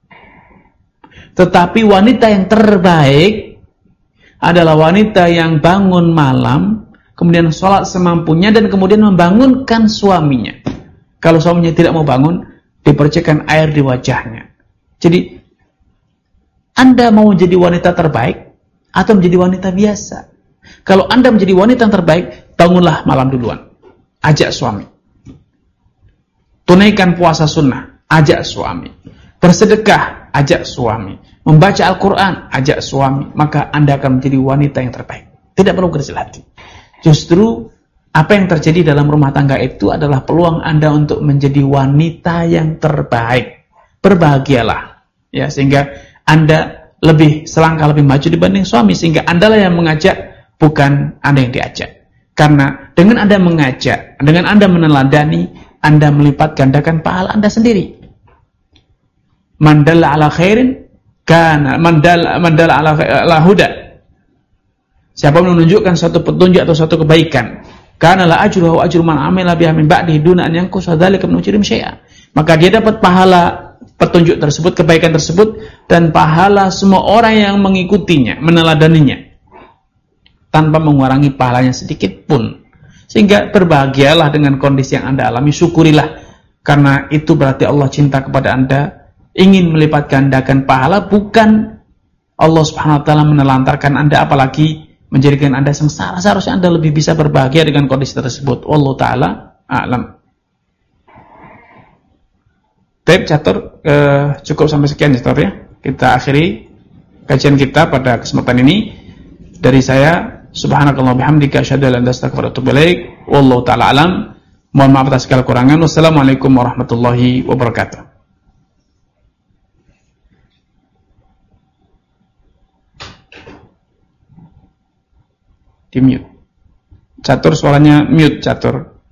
tetapi wanita yang terbaik adalah wanita yang bangun malam, kemudian sholat semampunya, dan kemudian membangunkan suaminya. Kalau suaminya tidak mau bangun, dipercikan air di wajahnya. Jadi, Anda mau menjadi wanita terbaik atau menjadi wanita biasa? Kalau Anda menjadi wanita yang terbaik, bangunlah malam duluan. Ajak suami. Tunaikan puasa sunnah, ajak suami. Bersedekah, ajak suami. Membaca Al-Quran, ajak suami. Maka Anda akan menjadi wanita yang terbaik. Tidak perlu kecil hati. Justru apa yang terjadi dalam rumah tangga itu adalah peluang Anda untuk menjadi wanita yang terbaik. Berbahagialah, ya, sehingga Anda lebih selangkah lebih maju dibanding suami, sehingga Anda lah yang mengajak, bukan Anda yang diajak. Karena dengan Anda mengajak, dengan Anda meneladani, Anda melipat gandakan pahala Anda sendiri. Mandalla ala khairin kana mandalla mandalla ala, ala huda. Siapa menunjukkan suatu petunjuk atau suatu kebaikan, kana la ajruhu ajru man amila biha min ba'dihi duna an yanqusa dzalika min ujrim syai'a. Maka dia dapat pahala petunjuk tersebut, kebaikan tersebut, dan pahala semua orang yang mengikutinya, meneladaninya, tanpa mengurangi pahalanya sedikit pun. Sehingga berbahagialah dengan kondisi yang Anda alami, syukurilah, karena itu berarti Allah cinta kepada Anda, ingin melipat gandakan pahala, bukan Allah Subhanahu wa taala menelantarkan Anda apalagi menjadikan Anda sengsara. Seharusnya Anda lebih bisa berbahagia dengan kondisi tersebut. Wallahu taala a'lam. Baik, Catur, eh, cukup sampai sekian, Catur, ya. Kita akhiri kajian kita pada kesempatan ini. Dari saya, subhanakallah bihamdika asyhadu an la ilaha illa anta astaghfiruka wa atubu ilaik. Wallahu taala alam. Mohon maaf atas segala kurangan. Wassalamualaikum warahmatullahi wabarakatuh. Di mute. Catur, suaranya mute, Catur.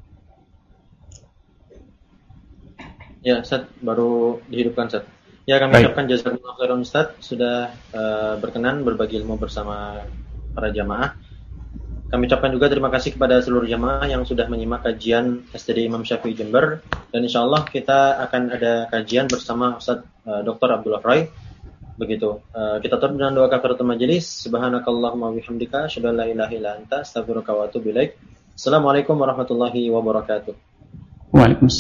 Ya, Ustaz, baru dihidupkan, Ustaz. Ya, kami ucapkan jazakumullah khairan, Ustaz, sudah uh, berkenan berbagi ilmu bersama para jamaah. Kami ucapkan juga terima kasih kepada seluruh jamaah yang sudah menyimak kajian S D D Imam Syafi'i Jember, dan insyaallah kita akan ada kajian bersama Ustaz uh, Doktor Abdullah Fray. Begitu. Uh, kita tutup dengan doa kafaratul majelis. Subhanakallahumma wabihamdika asyhadu an la ilaha illa anta astaghfiruka wa atubu ilaik. Assalamualaikum warahmatullahi wabarakatuh. Waalaikumsalam.